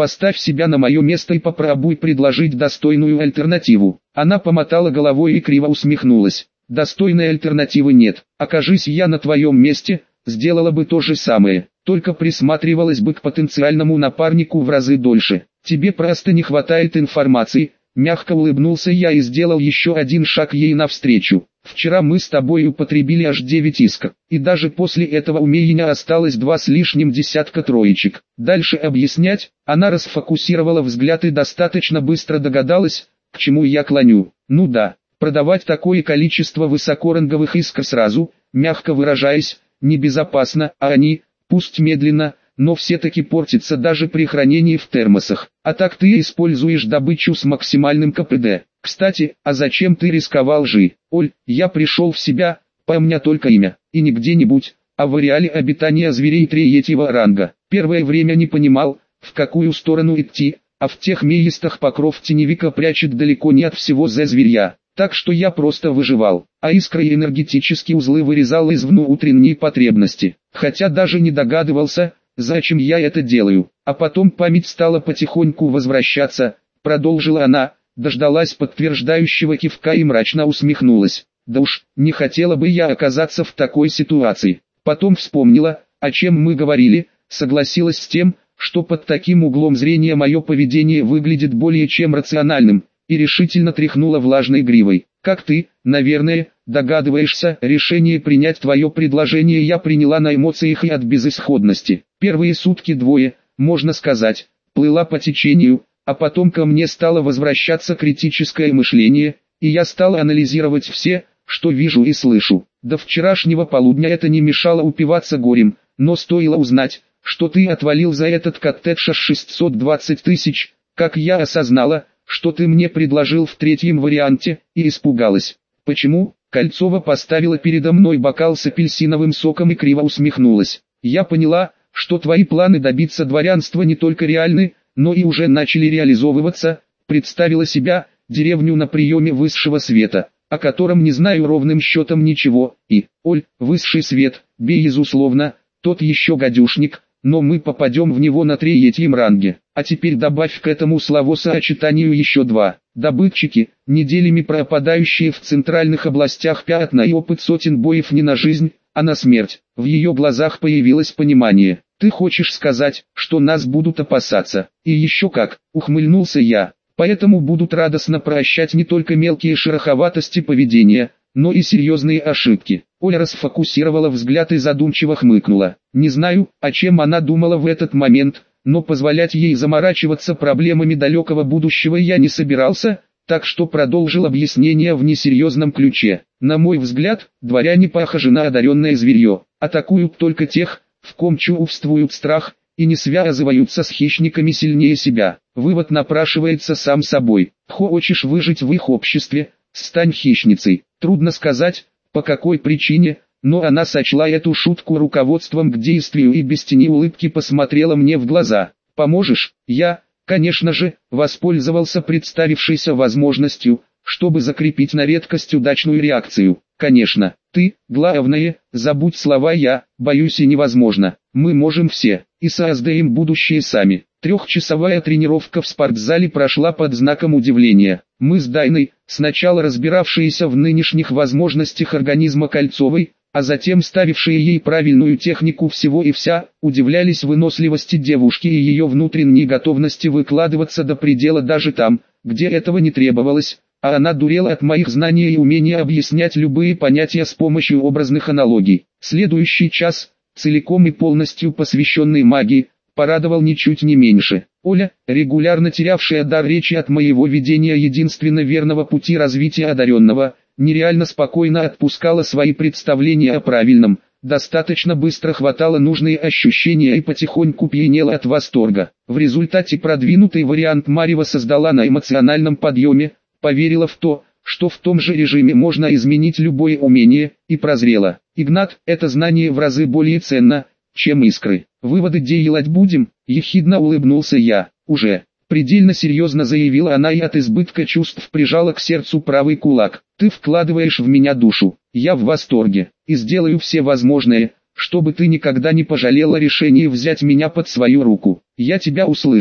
Поставь себя на мое место и попробуй предложить достойную альтернативу. Она помотала головой и криво усмехнулась. Достойной альтернативы нет. Окажись я на твоем месте, сделала бы то же самое, только присматривалась бы к потенциальному напарнику в разы дольше. Тебе просто не хватает информации. Мягко улыбнулся я и сделал еще один шаг ей навстречу. Вчера мы с тобой употребили аж 9 искр, и даже после этого у меня осталось 2 с лишним десятка троечек. Дальше объяснять, она расфокусировала взгляд и достаточно быстро догадалась, к чему я клоню. Ну да, продавать такое количество высокоранговых искр сразу, мягко выражаясь, небезопасно, а они, пусть медленно, но все-таки портятся даже при хранении в термосах. А так ты используешь добычу с максимальным КПД. Кстати, а зачем ты рисковал же? Оль, я пришел в себя, помня только имя, и не где-нибудь, а в ареале обитания зверей 3-го ранга. Первое время не понимал, в какую сторону идти, а в тех местах покров теневика прячет далеко не от всего зверя. Так что я просто выживал, а искры и энергетические узлы вырезал из внутренней потребности. Хотя даже не догадывался, зачем я это делаю. А потом память стала потихоньку возвращаться, продолжила она, дождалась подтверждающего кивка и мрачно усмехнулась. Да уж, не хотела бы я оказаться в такой ситуации. Потом вспомнила, о чем мы говорили, согласилась с тем, что под таким углом зрения мое поведение выглядит более чем рациональным, и решительно тряхнула влажной гривой. Как ты, наверное, догадываешься, решение принять твое предложение я приняла на эмоциях и от безысходности. Первые сутки двое, можно сказать, плыла по течению, а потом ко мне стало возвращаться критическое мышление, и я стал анализировать все, что вижу и слышу. До вчерашнего полудня это не мешало упиваться горем, но стоило узнать, что ты отвалил за этот коттедж аж 620 тысяч, как я осознала, что ты мне предложил в третьем варианте, и испугалась. Почему? Кольцова поставила передо мной бокал с апельсиновым соком и криво усмехнулась. Я поняла, что твои планы добиться дворянства не только реальны, но и уже начали реализовываться. Представила себя, деревню на приеме высшего света, о котором не знаю ровным счетом ничего, и, Оль, высший свет, безусловно, тот еще гадюшник, но мы попадем в него на 3-м ранге. А теперь добавь к этому словосочетанию еще 2. Добытчики, неделями пропадающие в центральных областях пятна и опыт сотен боев не на жизнь, а на смерть. В ее глазах появилось понимание. Ты хочешь сказать, что нас будут опасаться? И еще как, ухмыльнулся я. Поэтому будут радостно прощать не только мелкие шероховатости поведения, но и серьезные ошибки. Оля расфокусировала взгляд и задумчиво хмыкнула. Не знаю, о чем она думала в этот момент, но позволять ей заморачиваться проблемами далекого будущего я не собирался, так что продолжил объяснение в несерьезном ключе. На мой взгляд, дворяне похожи на одаренное зверье, атакуют только тех, в ком чувствуют страх, и не связываются с хищниками сильнее себя. Вывод напрашивается сам собой. Хочешь выжить в их обществе, стань хищницей. Трудно сказать, по какой причине, но она сочла эту шутку руководством к действию и без тени улыбки посмотрела мне в глаза. «Поможешь?» Я, конечно же, воспользовался представившейся возможностью, чтобы закрепить на редкость удачную реакцию. «Конечно, ты, главное, забудь слова «я», боюсь и невозможно. Мы можем все, и создаем будущее сами». Трехчасовая тренировка в спортзале прошла под знаком удивления. Мы с Дайной, сначала разбиравшиеся в нынешних возможностях организма Кольцовой, а затем ставившие ей правильную технику всего и вся, удивлялись выносливости девушки и ее внутренней готовности выкладываться до предела даже там, где этого не требовалось, а она дурела от моих знаний и умения объяснять любые понятия с помощью образных аналогий. Следующий час, целиком и полностью посвященный магии, порадовал ничуть не меньше. Оля, регулярно терявшая дар речи от моего видения единственно верного пути развития одаренного, нереально спокойно отпускала свои представления о правильном, достаточно быстро хватала нужные ощущения и потихоньку пьянела от восторга. В результате продвинутый вариант Марева создала на эмоциональном подъеме, поверила в то, что в том же режиме можно изменить любое умение, и прозрела. Игнат, это знание в разы более ценно, чем искры. Выводы делать будем, ехидно улыбнулся я. Уже. Предельно серьезно заявила она и от избытка чувств прижала к сердцу правый кулак. Ты вкладываешь в меня душу. Я в восторге. И сделаю все возможное, чтобы ты никогда не пожалела решения взять меня под свою руку. Я тебя услышал.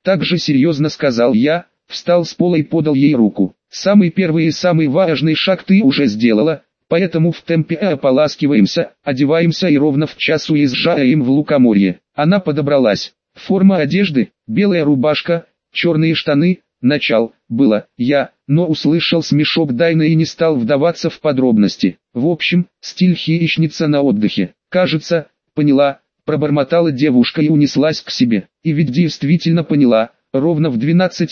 Так же серьезно сказал я, встал с пола и подал ей руку. Самый первый и самый важный шаг ты уже сделала, поэтому в темпе ополаскиваемся, одеваемся и ровно в час уезжаем в Лукоморье. Она подобралась. Форма одежды, белая рубашка, черные штаны, начал, было, но услышал смешок Дайны и не стал вдаваться в подробности. В общем, стиль хищница на отдыхе. Кажется, поняла, пробормотала девушка и унеслась к себе. И ведь действительно поняла, ровно в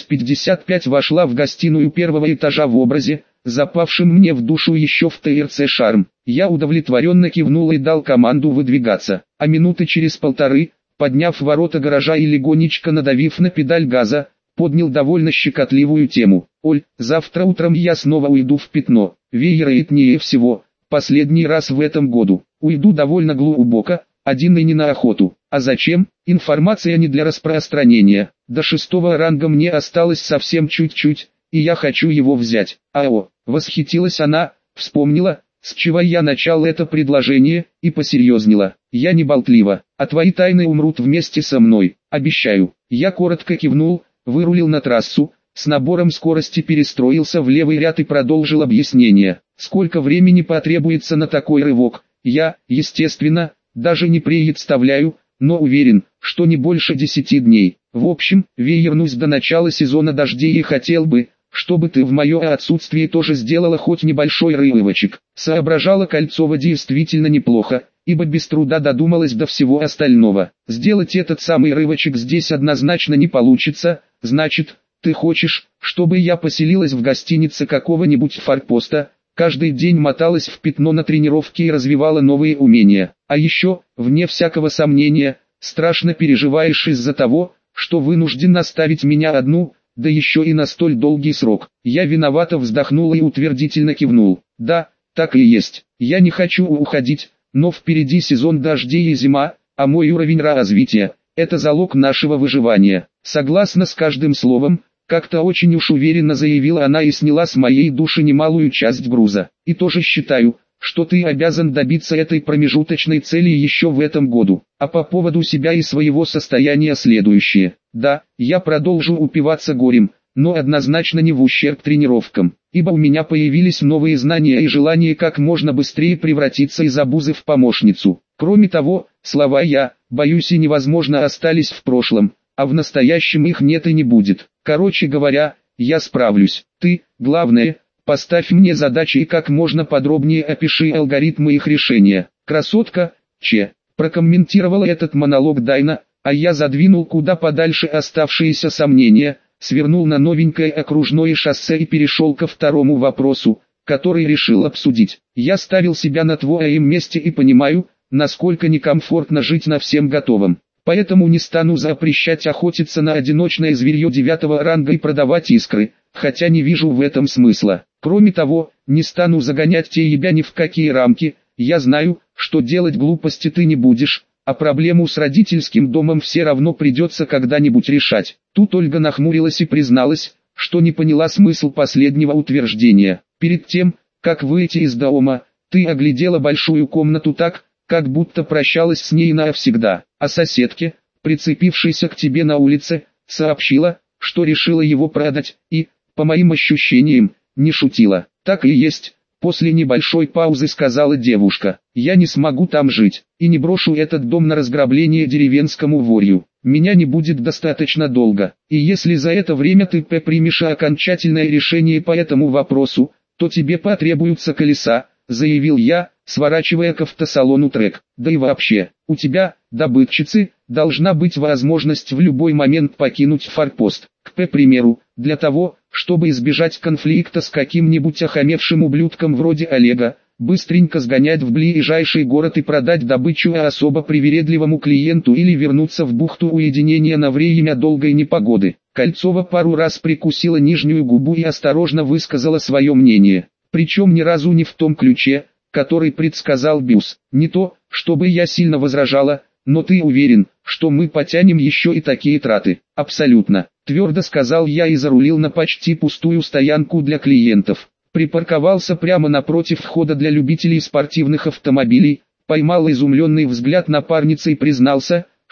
12:55 вошла в гостиную первого этажа в образе, запавшим мне в душу еще в ТРЦ «Шарм». Я удовлетворенно кивнул и дал команду выдвигаться, а минуты через полторы, подняв ворота гаража и легонечко надавив на педаль газа, поднял довольно щекотливую тему. «Оль, завтра утром я снова уйду в пятно, вероятнее всего, последний раз в этом году. Уйду довольно глубоко, один и не на охоту. А зачем? Информация не для распространения. До 6-го ранга мне осталось совсем чуть-чуть, и я хочу его взять». Восхитилась она, вспомнила, с чего я начал это предложение, и посерьезнела. «Я не болтлива, а твои тайны умрут вместе со мной, обещаю». Я коротко кивнул, вырулил на трассу, с набором скорости перестроился в левый ряд и продолжил объяснение. Сколько времени потребуется на такой рывок, я, естественно, даже не представляю, но уверен, что не больше 10 дней. В общем, вернусь до начала сезона дождей и хотел бы, чтобы ты в мое отсутствие тоже сделала хоть небольшой рывочек. Соображала Кольцова действительно неплохо, ибо без труда додумалась до всего остального. Сделать этот самый рывочек здесь однозначно не получится, значит, ты хочешь, чтобы я поселилась в гостинице какого-нибудь форпоста, каждый день моталась в пятно на тренировке и развивала новые умения. А еще, вне всякого сомнения, страшно переживаешь из-за того, что вынужден оставить меня одну, да еще и на столь долгий срок. Я виновато вздохнул и утвердительно кивнул. Да, так и есть. Я не хочу уходить, но впереди сезон дождей и зима, а мой уровень развития – это залог нашего выживания. Согласна с каждым словом, как-то очень уж уверенно заявила она и сняла с моей души немалую часть груза. И тоже считаю, что ты обязан добиться этой промежуточной цели еще в этом году. А по поводу себя и своего состояния следующее. Да, я продолжу упиваться горем, но однозначно не в ущерб тренировкам, ибо у меня появились новые знания и желание как можно быстрее превратиться из обузы в помощницу. Кроме того, слова «я», боюсь и невозможно остались в прошлом, а в настоящем их нет и не будет. Короче говоря, я справлюсь. Ты, главное, поставь мне задачи и как можно подробнее опиши алгоритмы их решения. Красотка, прокомментировала этот монолог Дайна, а я задвинул куда подальше оставшиеся сомнения, свернул на новенькое окружное шоссе и перешел ко второму вопросу, который решил обсудить. Я ставил себя на твоем месте и понимаю, насколько некомфортно жить на всем готовом. Поэтому не стану запрещать охотиться на одиночное зверье 9-го ранга и продавать искры, хотя не вижу в этом смысла. Кроме того, не стану загонять тебя ни в какие рамки, я знаю, что делать глупости ты не будешь, а проблему с родительским домом все равно придется когда-нибудь решать. Тут Ольга нахмурилась и призналась, что не поняла смысл последнего утверждения. Перед тем, как выйти из дома, ты оглядела большую комнату так, как будто прощалась с ней навсегда, а соседке, прицепившейся к тебе на улице, сообщила, что решила его продать, и, по моим ощущениям, не шутила. Так и есть, после небольшой паузы сказала девушка, я не смогу там жить, и не брошу этот дом на разграбление деревенскому ворью. Меня не будет достаточно долго, и если за это время ты примешь окончательное решение по этому вопросу, то тебе потребуются колеса, заявил я, сворачивая к автосалону трек. Да и вообще, у тебя, добытчицы, должна быть возможность в любой момент покинуть форпост. К примеру, для того, чтобы избежать конфликта с каким-нибудь охамевшим ублюдком вроде Олега, быстренько сгонять в ближайший город и продать добычу особо привередливому клиенту или вернуться в бухту уединения на время долгой непогоды. Кольцова пару раз прикусила нижнюю губу и осторожно высказала свое мнение, причем ни разу не в том ключе, который предсказал Бюс. Не то, чтобы я сильно возражала, но ты уверен, что мы потянем еще и такие траты? Абсолютно, твердо сказал я и зарулил на почти пустую стоянку для клиентов. Припарковался прямо напротив входа для любителей спортивных автомобилей, поймал изумленный взгляд напарницы и признался,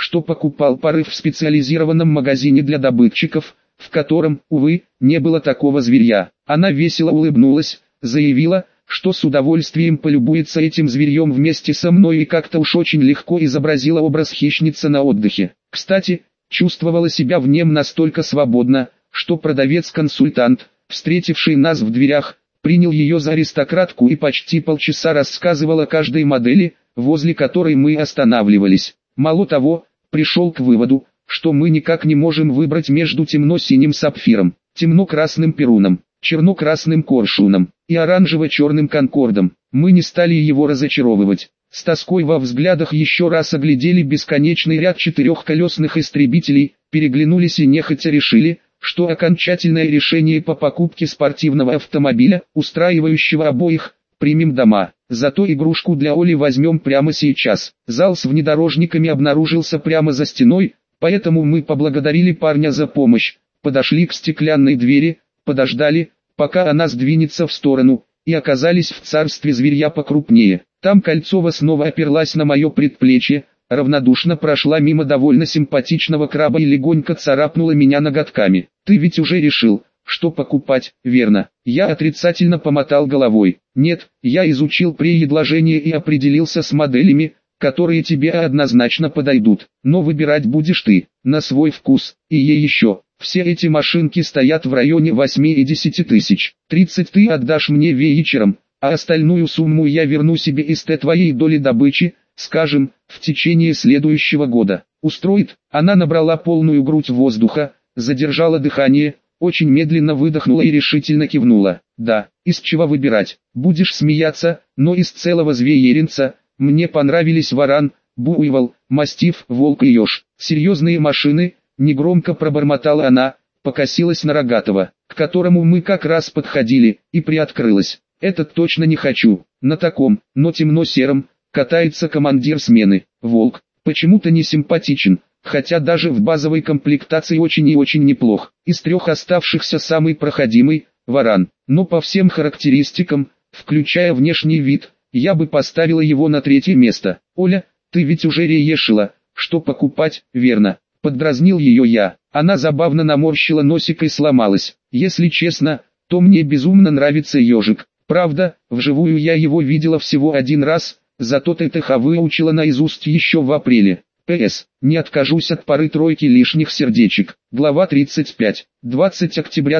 что покупал порыв в специализированном магазине для добытчиков, в котором, увы, не было такого зверья. Она весело улыбнулась, заявила, что с удовольствием полюбуется этим зверьем вместе со мной и как-то уж очень легко изобразила образ хищницы на отдыхе. Кстати, чувствовала себя в нем настолько свободно, что продавец-консультант, встретивший нас в дверях, принял ее за аристократку и почти полчаса рассказывал о каждой модели, возле которой мы останавливались. Мало того, пришел к выводу, что мы никак не можем выбрать между темно-синим сапфиром, темно-красным перуном, черно-красным коршуном и оранжево-черным конкордом. Мы не стали его разочаровывать. С тоской во взглядах еще раз оглядели бесконечный ряд четырехколесных истребителей, переглянулись и нехотя решили, что окончательное решение по покупке спортивного автомобиля, устраивающего обоих, примем дома. Зато игрушку для Оли возьмем прямо сейчас. Зал с внедорожниками обнаружился прямо за стеной, поэтому мы поблагодарили парня за помощь, подошли к стеклянной двери, подождали, пока она сдвинется в сторону, и оказались в царстве зверья покрупнее. Там Кольцова снова оперлась на мое предплечье, равнодушно прошла мимо довольно симпатичного краба и легонько царапнула меня ноготками. «Ты ведь уже решил, что покупать, верно?» Я отрицательно помотал головой. «Нет, я изучил предложение и определился с моделями, которые тебе однозначно подойдут. Но выбирать будешь ты, на свой вкус, и еще. Все эти машинки стоят в районе 80 тысяч. 30 ты отдашь мне вечером, а остальную сумму я верну себе из твоей доли добычи, скажем, в течение следующего года. Устроит?» Она набрала полную грудь воздуха, задержала дыхание, очень медленно выдохнула и решительно кивнула. «Да, из чего выбирать? Будешь смеяться, но из целого зверинца мне понравились варан, буйвол, мастиф, волк и еж. Серьезные машины», негромко пробормотала она, покосилась на Рогатого, к которому мы как раз подходили, и приоткрылась. «Этот точно не хочу. На таком, но темно-сером, катается командир смены. Волк, почему-то не симпатичен, хотя даже в базовой комплектации очень и очень неплох. Из трех оставшихся самый проходимый – варан. Но по всем характеристикам, включая внешний вид, я бы поставила его на третье место. Оля, ты ведь уже решила, что покупать, верно?» Поддразнил ее я. Она забавно наморщила носик и сломалась. «Если честно, то мне безумно нравится ежик. Правда, вживую я его видела всего один раз, зато ТТХ выучила наизусть еще в апреле. П.С. Не откажусь от пары-тройки лишних сердечек». Глава 35. 20 октября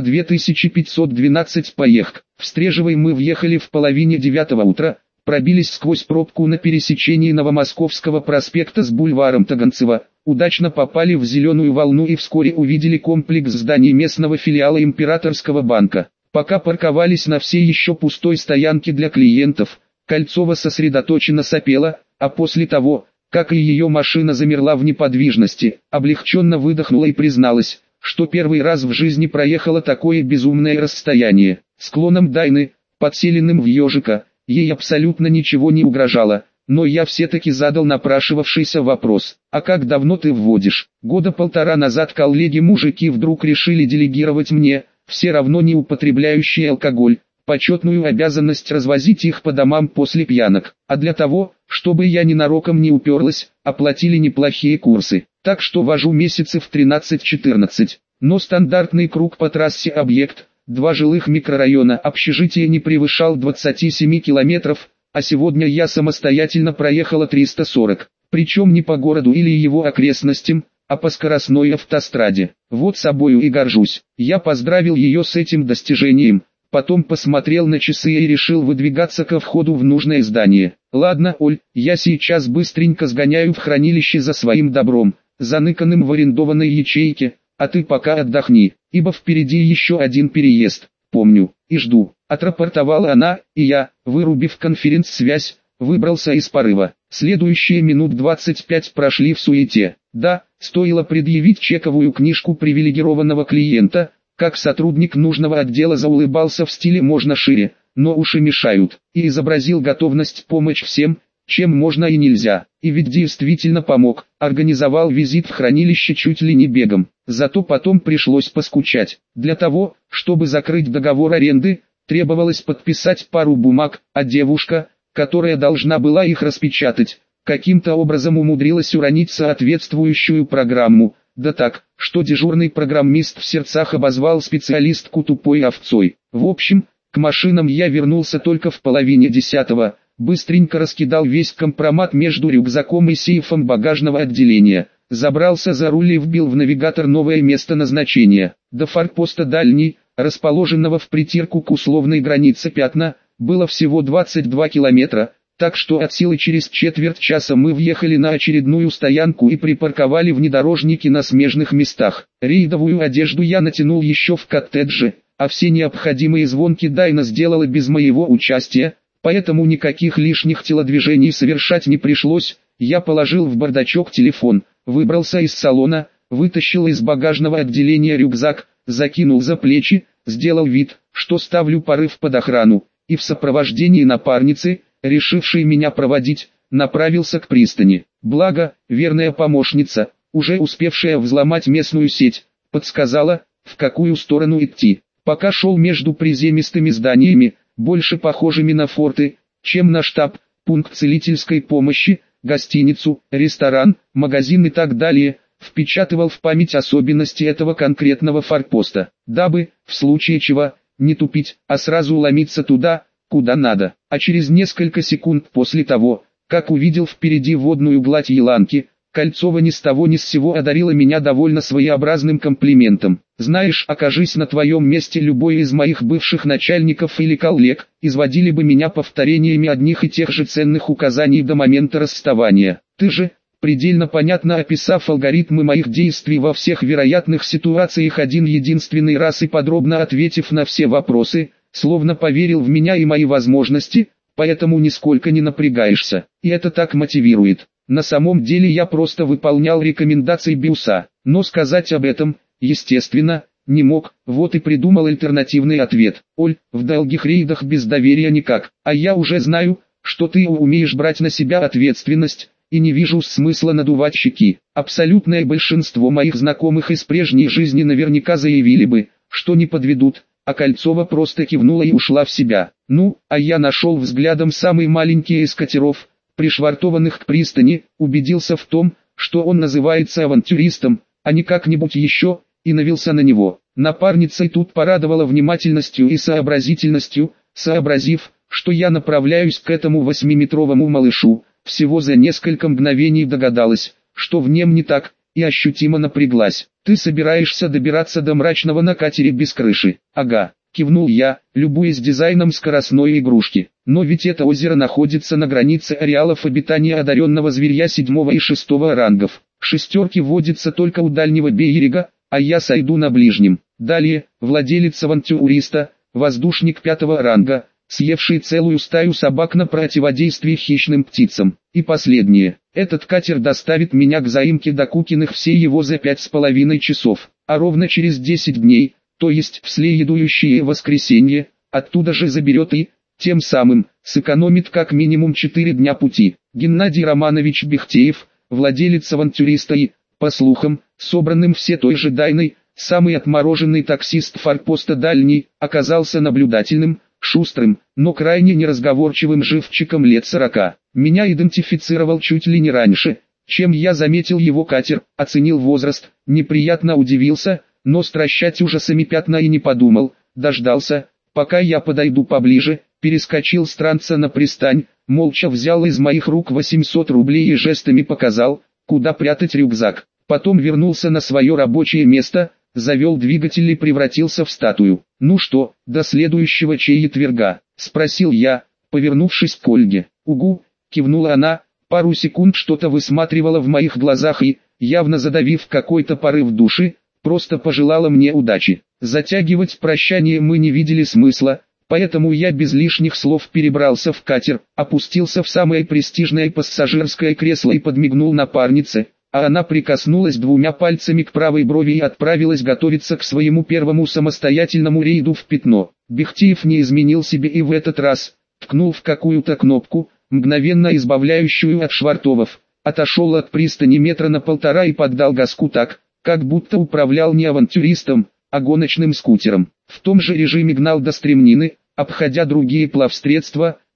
2512. Поехк. В Стрежевой мы въехали в половине 9 утра, пробились сквозь пробку на пересечении Новомосковского проспекта с бульваром Таганцева, удачно попали в зеленую волну и вскоре увидели комплекс зданий местного филиала Императорского банка. Пока парковались на все еще пустой стоянке для клиентов, Кольцова сосредоточенно сопела, а после того, как и ее машина замерла в неподвижности, облегченно выдохнула и призналась, что первый раз в жизни проехала такое безумное расстояние. Склоном Дайны, подселенным в ежика, ей абсолютно ничего не угрожало, но я все-таки задал напрашивавшийся вопрос: «А как давно ты вводишь?» Года полтора назад коллеги-мужики вдруг решили делегировать мне, все равно не употребляющие алкоголь, почетную обязанность развозить их по домам после пьянок, а для того, чтобы я ненароком не уперлась, оплатили неплохие курсы, так что вожу месяцы в 13-14, но стандартный круг по трассе объект, 2 жилых микрорайона, общежитие не превышал 27 километров, а сегодня я самостоятельно проехала 340, причем не по городу или его окрестностям, а по скоростной автостраде. Вот собою и горжусь. Я поздравил ее с этим достижением, потом посмотрел на часы и решил выдвигаться ко входу в нужное здание. «Ладно, Оль, я сейчас быстренько сгоняю в хранилище за своим добром, заныканным в арендованной ячейке, а ты пока отдохни, ибо впереди еще один переезд, помню, и жду», — отрапортовала она, и я, вырубив конференц-связь, выбрался из порыва. Следующие минут 25 прошли в суете. Да, стоило предъявить чековую книжку привилегированного клиента, как сотрудник нужного отдела заулыбался в стиле «можно шире, но уши мешают», и изобразил готовность помочь всем, чем можно и нельзя. И ведь действительно помог, организовал визит в хранилище чуть ли не бегом. Зато потом пришлось поскучать. Для того, чтобы закрыть договор аренды, требовалось подписать пару бумаг, а девушка, которая должна была их распечатать, каким-то образом умудрилась уронить соответствующую программу, да так, что дежурный программист в сердцах обозвал специалистку тупой овцой. В общем, к машинам я вернулся только в половине 10-го, быстренько раскидал весь компромат между рюкзаком и сейфом багажного отделения, забрался за руль и вбил в навигатор новое место назначения. До форпоста Дальний, расположенного в притирку к условной границе Пятна, было всего 22 километра, так что от силы через четверть часа мы въехали на очередную стоянку и припарковали внедорожники на смежных местах. Рейдовую одежду я натянул еще в коттедже, а все необходимые звонки Дайна сделала без моего участия, поэтому никаких лишних телодвижений совершать не пришлось. Я положил в бардачок телефон, выбрался из салона, вытащил из багажного отделения рюкзак, закинул за плечи, сделал вид, что ставлю порыв под охрану, и в сопровождении напарницы, решившей меня проводить, направился к пристани. Благо, верная помощница, уже успевшая взломать местную сеть, подсказала, в какую сторону идти. Пока шел между приземистыми зданиями, больше похожими на форты, чем на штаб, пункт целительской помощи, гостиницу, ресторан, магазин и так далее, впечатывал в память особенности этого конкретного форпоста, дабы, в случае чего, не тупить, а сразу ломиться туда, куда надо. А через несколько секунд после того, как увидел впереди водную гладь Еланки, Кольцова ни с того ни с сего одарила меня довольно своеобразным комплиментом. Знаешь, окажись на твоем месте любой из моих бывших начальников или коллег, изводили бы меня повторениями одних и тех же ценных указаний до момента расставания. Ты же, предельно понятно описав алгоритмы моих действий во всех вероятных ситуациях один единственный раз и подробно ответив на все вопросы, словно поверил в меня и мои возможности, поэтому нисколько не напрягаешься. И это так мотивирует. На самом деле я просто выполнял рекомендации Биуса, но сказать об этом, естественно, не мог, вот и придумал альтернативный ответ. Оль, в долгих рейдах без доверия никак, а я уже знаю, что ты умеешь брать на себя ответственность, и не вижу смысла надувать щеки. Абсолютное большинство моих знакомых из прежней жизни наверняка заявили бы, что не подведут, а Кольцова просто кивнула и ушла в себя. Ну, а я нашел взглядом самый маленький из катеров, пришвартованных к пристани, убедился в том, что он называется авантюристом, а не как-нибудь еще, и навелся на него. Напарница и тут порадовала внимательностью и сообразительностью, сообразив, что я направляюсь к этому 8-метровому малышу, всего за несколько мгновений догадалась, что в нем не так, и ощутимо напряглась. «Ты собираешься добираться до мрачного на катере без крыши?» «Ага», кивнул я, любуясь дизайном скоростной игрушки. «Но ведь это озеро находится на границе ареалов обитания одаренного зверья 7 и 6 рангов. Шестерки водятся только у дальнего берега, а я сойду на ближнем». Далее, владелец авантюриста, воздушник 5 ранга, съевший целую стаю собак на противодействие хищным птицам. И последнее. Этот катер доставит меня к заимке до Кукиных всего за 5,5 часов, а ровно через 10 дней, то есть в следующее воскресенье, оттуда же заберет и, тем самым, сэкономит как минимум 4 дня пути. Геннадий Романович Бехтеев, владелец авантюриста и, по слухам, собранным все той же Дайной, самый отмороженный таксист форпоста Дальний, оказался наблюдательным, шустрым, но крайне неразговорчивым живчиком лет 40. Меня идентифицировал чуть ли не раньше, чем я заметил его катер, оценил возраст, неприятно удивился, но стращать ужасами Пятна и не подумал, дождался, пока я подойду поближе, перескочил странца на пристань, молча взял из моих рук 800 рублей и жестами показал, куда прятать рюкзак. Потом вернулся на свое рабочее место, завел двигатель и превратился в статую. «Ну что, до следующего четверга?» – спросил я, повернувшись к Ольге. «Угу», – кивнула она, пару секунд что-то высматривала в моих глазах и, явно задавив какой-то порыв души, просто пожелала мне удачи. Затягивать прощание мы не видели смысла, поэтому я без лишних слов перебрался в катер, опустился в самое престижное пассажирское кресло и подмигнул напарнице, а она прикоснулась 2 пальцами к правой брови и отправилась готовиться к своему первому самостоятельному рейду в Пятно. Бехтеев не изменил себе и в этот раз, ткнул в какую-то кнопку, мгновенно избавляющую от швартовов, отошел от пристани метра на 1,5 и поддал газку так, как будто управлял не авантюристом, а гоночным скутером. В том же режиме гнал до стремнины, обходя другие плавсредства,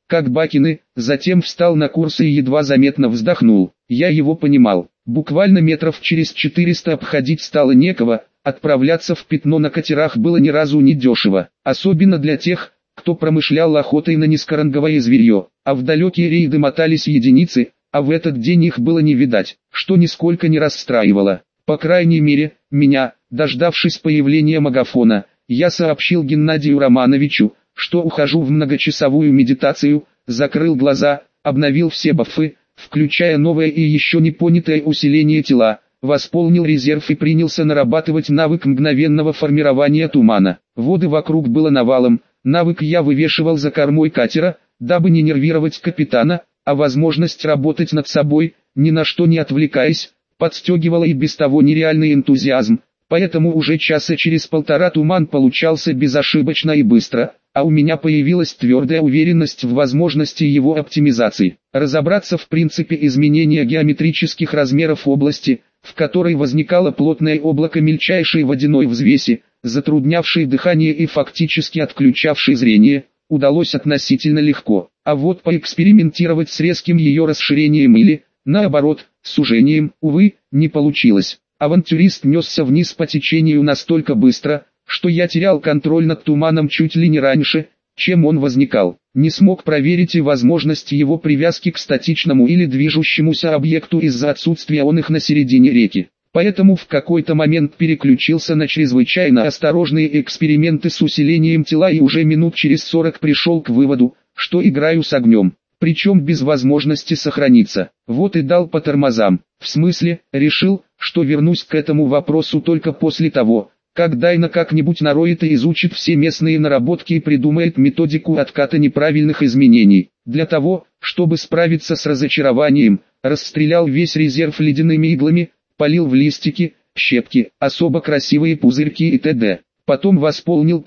как Бакины, затем встал на курсы и едва заметно вздохнул. Я его понимал. Буквально метров через 400 обходить стало некого, отправляться в Пятно на катерах было ни разу не дешево, особенно для тех, кто промышлял охотой на низкоранговое зверье, а в далекие рейды мотались единицы, а в этот день их было не видать, что нисколько не расстраивало. По крайней мере, меня, дождавшись появления магафона, я сообщил Геннадию Романовичу, что ухожу в многочасовую медитацию, закрыл глаза, обновил все бафы, включая новое и еще не понятое усиление тела, восполнил резерв и принялся нарабатывать навык мгновенного формирования тумана. Воды вокруг было навалом, навык я вывешивал за кормой катера, дабы не нервировать капитана, а возможность работать над собой, ни на что не отвлекаясь, подстегивала и без того нереальный энтузиазм, поэтому уже часа через полтора туман получался безошибочно и быстро, а у меня появилась твердая уверенность в возможности его оптимизации. Разобраться в принципе изменения геометрических размеров области, в которой возникало плотное облако мельчайшей водяной взвеси, затруднявшей дыхание и фактически отключавшей зрение, удалось относительно легко. А вот поэкспериментировать с резким ее расширением или, наоборот, сужением, увы, не получилось. Авантюрист несся вниз по течению настолько быстро, что я терял контроль над туманом чуть ли не раньше, чем он возникал. Не смог проверить и возможность его привязки к статичному или движущемуся объекту из-за отсутствия он их на середине реки. Поэтому в какой-то момент переключился на чрезвычайно осторожные эксперименты с усилением тела и уже минут через 40 пришел к выводу, что играю с огнем, причем без возможности сохраниться. Вот и дал по тормозам. В смысле, решил, что вернусь к этому вопросу только после того, как Дайна как-нибудь нароет и изучит все местные наработки и придумает методику отката неправильных изменений. Для того, чтобы справиться с разочарованием, расстрелял весь резерв ледяными иглами, полил в листики, щепки, особо красивые пузырьки и т.д. Потом восполнил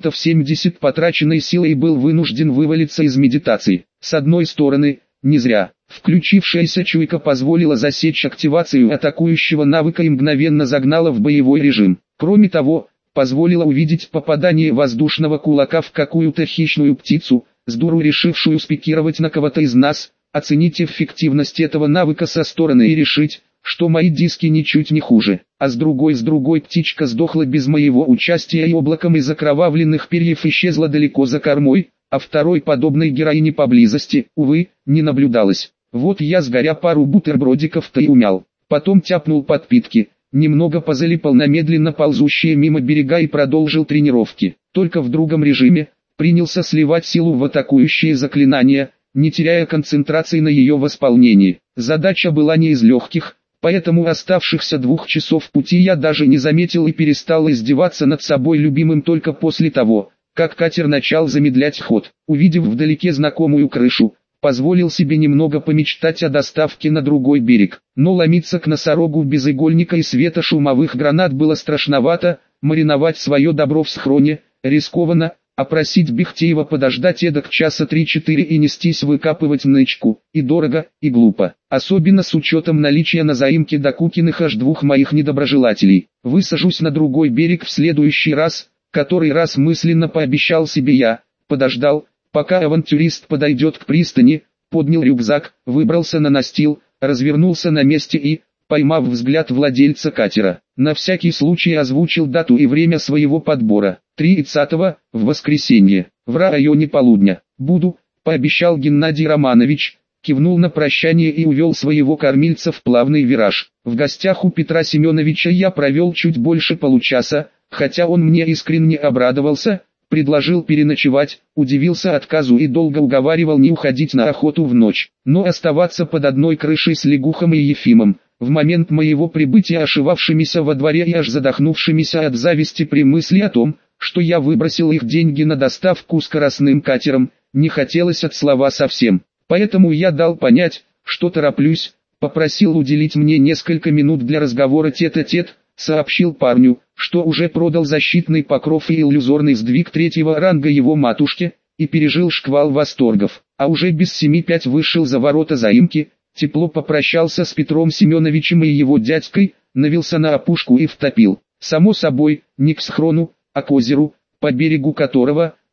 70% потраченной силы и был вынужден вывалиться из медитации. С одной стороны, не зря. Включившаяся чуйка позволила засечь активацию атакующего навыка и мгновенно загнала в боевой режим. Кроме того, позволила увидеть попадание воздушного кулака в какую-то хищную птицу, сдуру решившую спикировать на кого-то из нас, оценить эффективность этого навыка со стороны и решить, что мои диски ничуть не хуже, а с другой птичка сдохла без моего участия и облаком из окровавленных перьев исчезла далеко за кормой, а второй подобной героини поблизости, увы, не наблюдалось. Вот я сгоря пару бутербродиков-то и умял, потом тяпнул подпитки, немного позалипал на медленно ползущие мимо берега и продолжил тренировки, только в другом режиме, принялся сливать силу в атакующие заклинания, не теряя концентрации на ее восполнении. Задача была не из легких, поэтому оставшихся 2 часов пути я даже не заметил и перестал издеваться над собой любимым только после того, как катер начал замедлять ход. Увидев вдалеке знакомую крышу, позволил себе немного помечтать о доставке на другой берег, но ломиться к носорогу без игольника и света шумовых гранат было страшновато, мариновать свое добро в схроне, рискованно, а просить Бехтеева подождать эдак часа 3-4 и нестись выкапывать нычку, и дорого, и глупо, особенно с учетом наличия на заимке Докукиных аж 2 моих недоброжелателей. Высажусь на другой берег в следующий раз, который раз мысленно пообещал себе я, подождал, пока авантюрист подойдет к пристани, поднял рюкзак, выбрался на настил, развернулся на месте и, поймав взгляд владельца катера, на всякий случай озвучил дату и время своего подбора. 30-го, в воскресенье, в районе полудня. Буду, пообещал Геннадий Романович, кивнул на прощание и увел своего кормильца в плавный вираж. В гостях у Петра Семеновича я провел чуть больше получаса, хотя он мне искренне обрадовался, предложил переночевать, удивился отказу и долго уговаривал не уходить на охоту в ночь, но оставаться под одной крышей с Лягухом и Ефимом. В момент моего прибытия ошивавшимися во дворе и аж задохнувшимися от зависти при мысли о том, что я выбросил их деньги на доставку скоростным катером, не хотелось от слова совсем. Поэтому я дал понять, что тороплюсь, попросил уделить мне несколько минут для разговора тет-а-тет, сообщил парню, что уже продал защитный покров и иллюзорный сдвиг 3-го ранга его матушке, и пережил шквал восторгов, а уже без 7:05 вышел за ворота заимки, тепло попрощался с Петром Семеновичем и его дядькой, навился на опушку и втопил. Само собой, не к схрону, а к озеру, по берегу которого,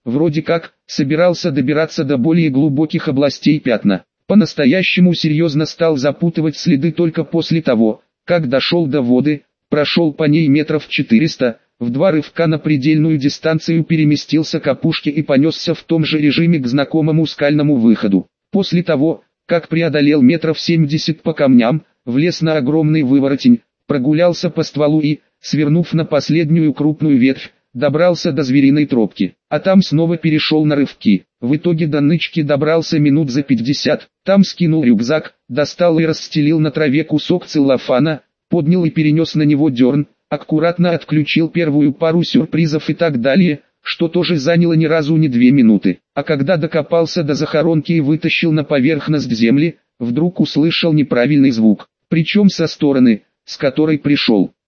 Вроде как, собирался добираться до более глубоких областей пятна. По-настоящему серьезно стал запутывать следы только после того, как дошел до воды, прошел по ней метров 400, в 2 рывка на предельную дистанцию переместился к опушке и понесся в том же режиме к знакомому скальному выходу. После того, как преодолел метров 70 по камням, влез на огромный выворотень, прогулялся по стволу и, свернув на последнюю крупную ветвь, добрался до звериной тропки, а там снова перешел на рывки. В итоге до нычки добрался минут за 50, там скинул рюкзак, достал и расстелил на траве кусок целлофана, поднял и перенес на него дерн, аккуратно отключил первую пару сюрпризов и так далее, что тоже заняло ни разу не 2 минуты. А когда докопался до захоронки и вытащил на поверхность земли, вдруг услышал неправильный звук, причем со стороны, с которой пришел.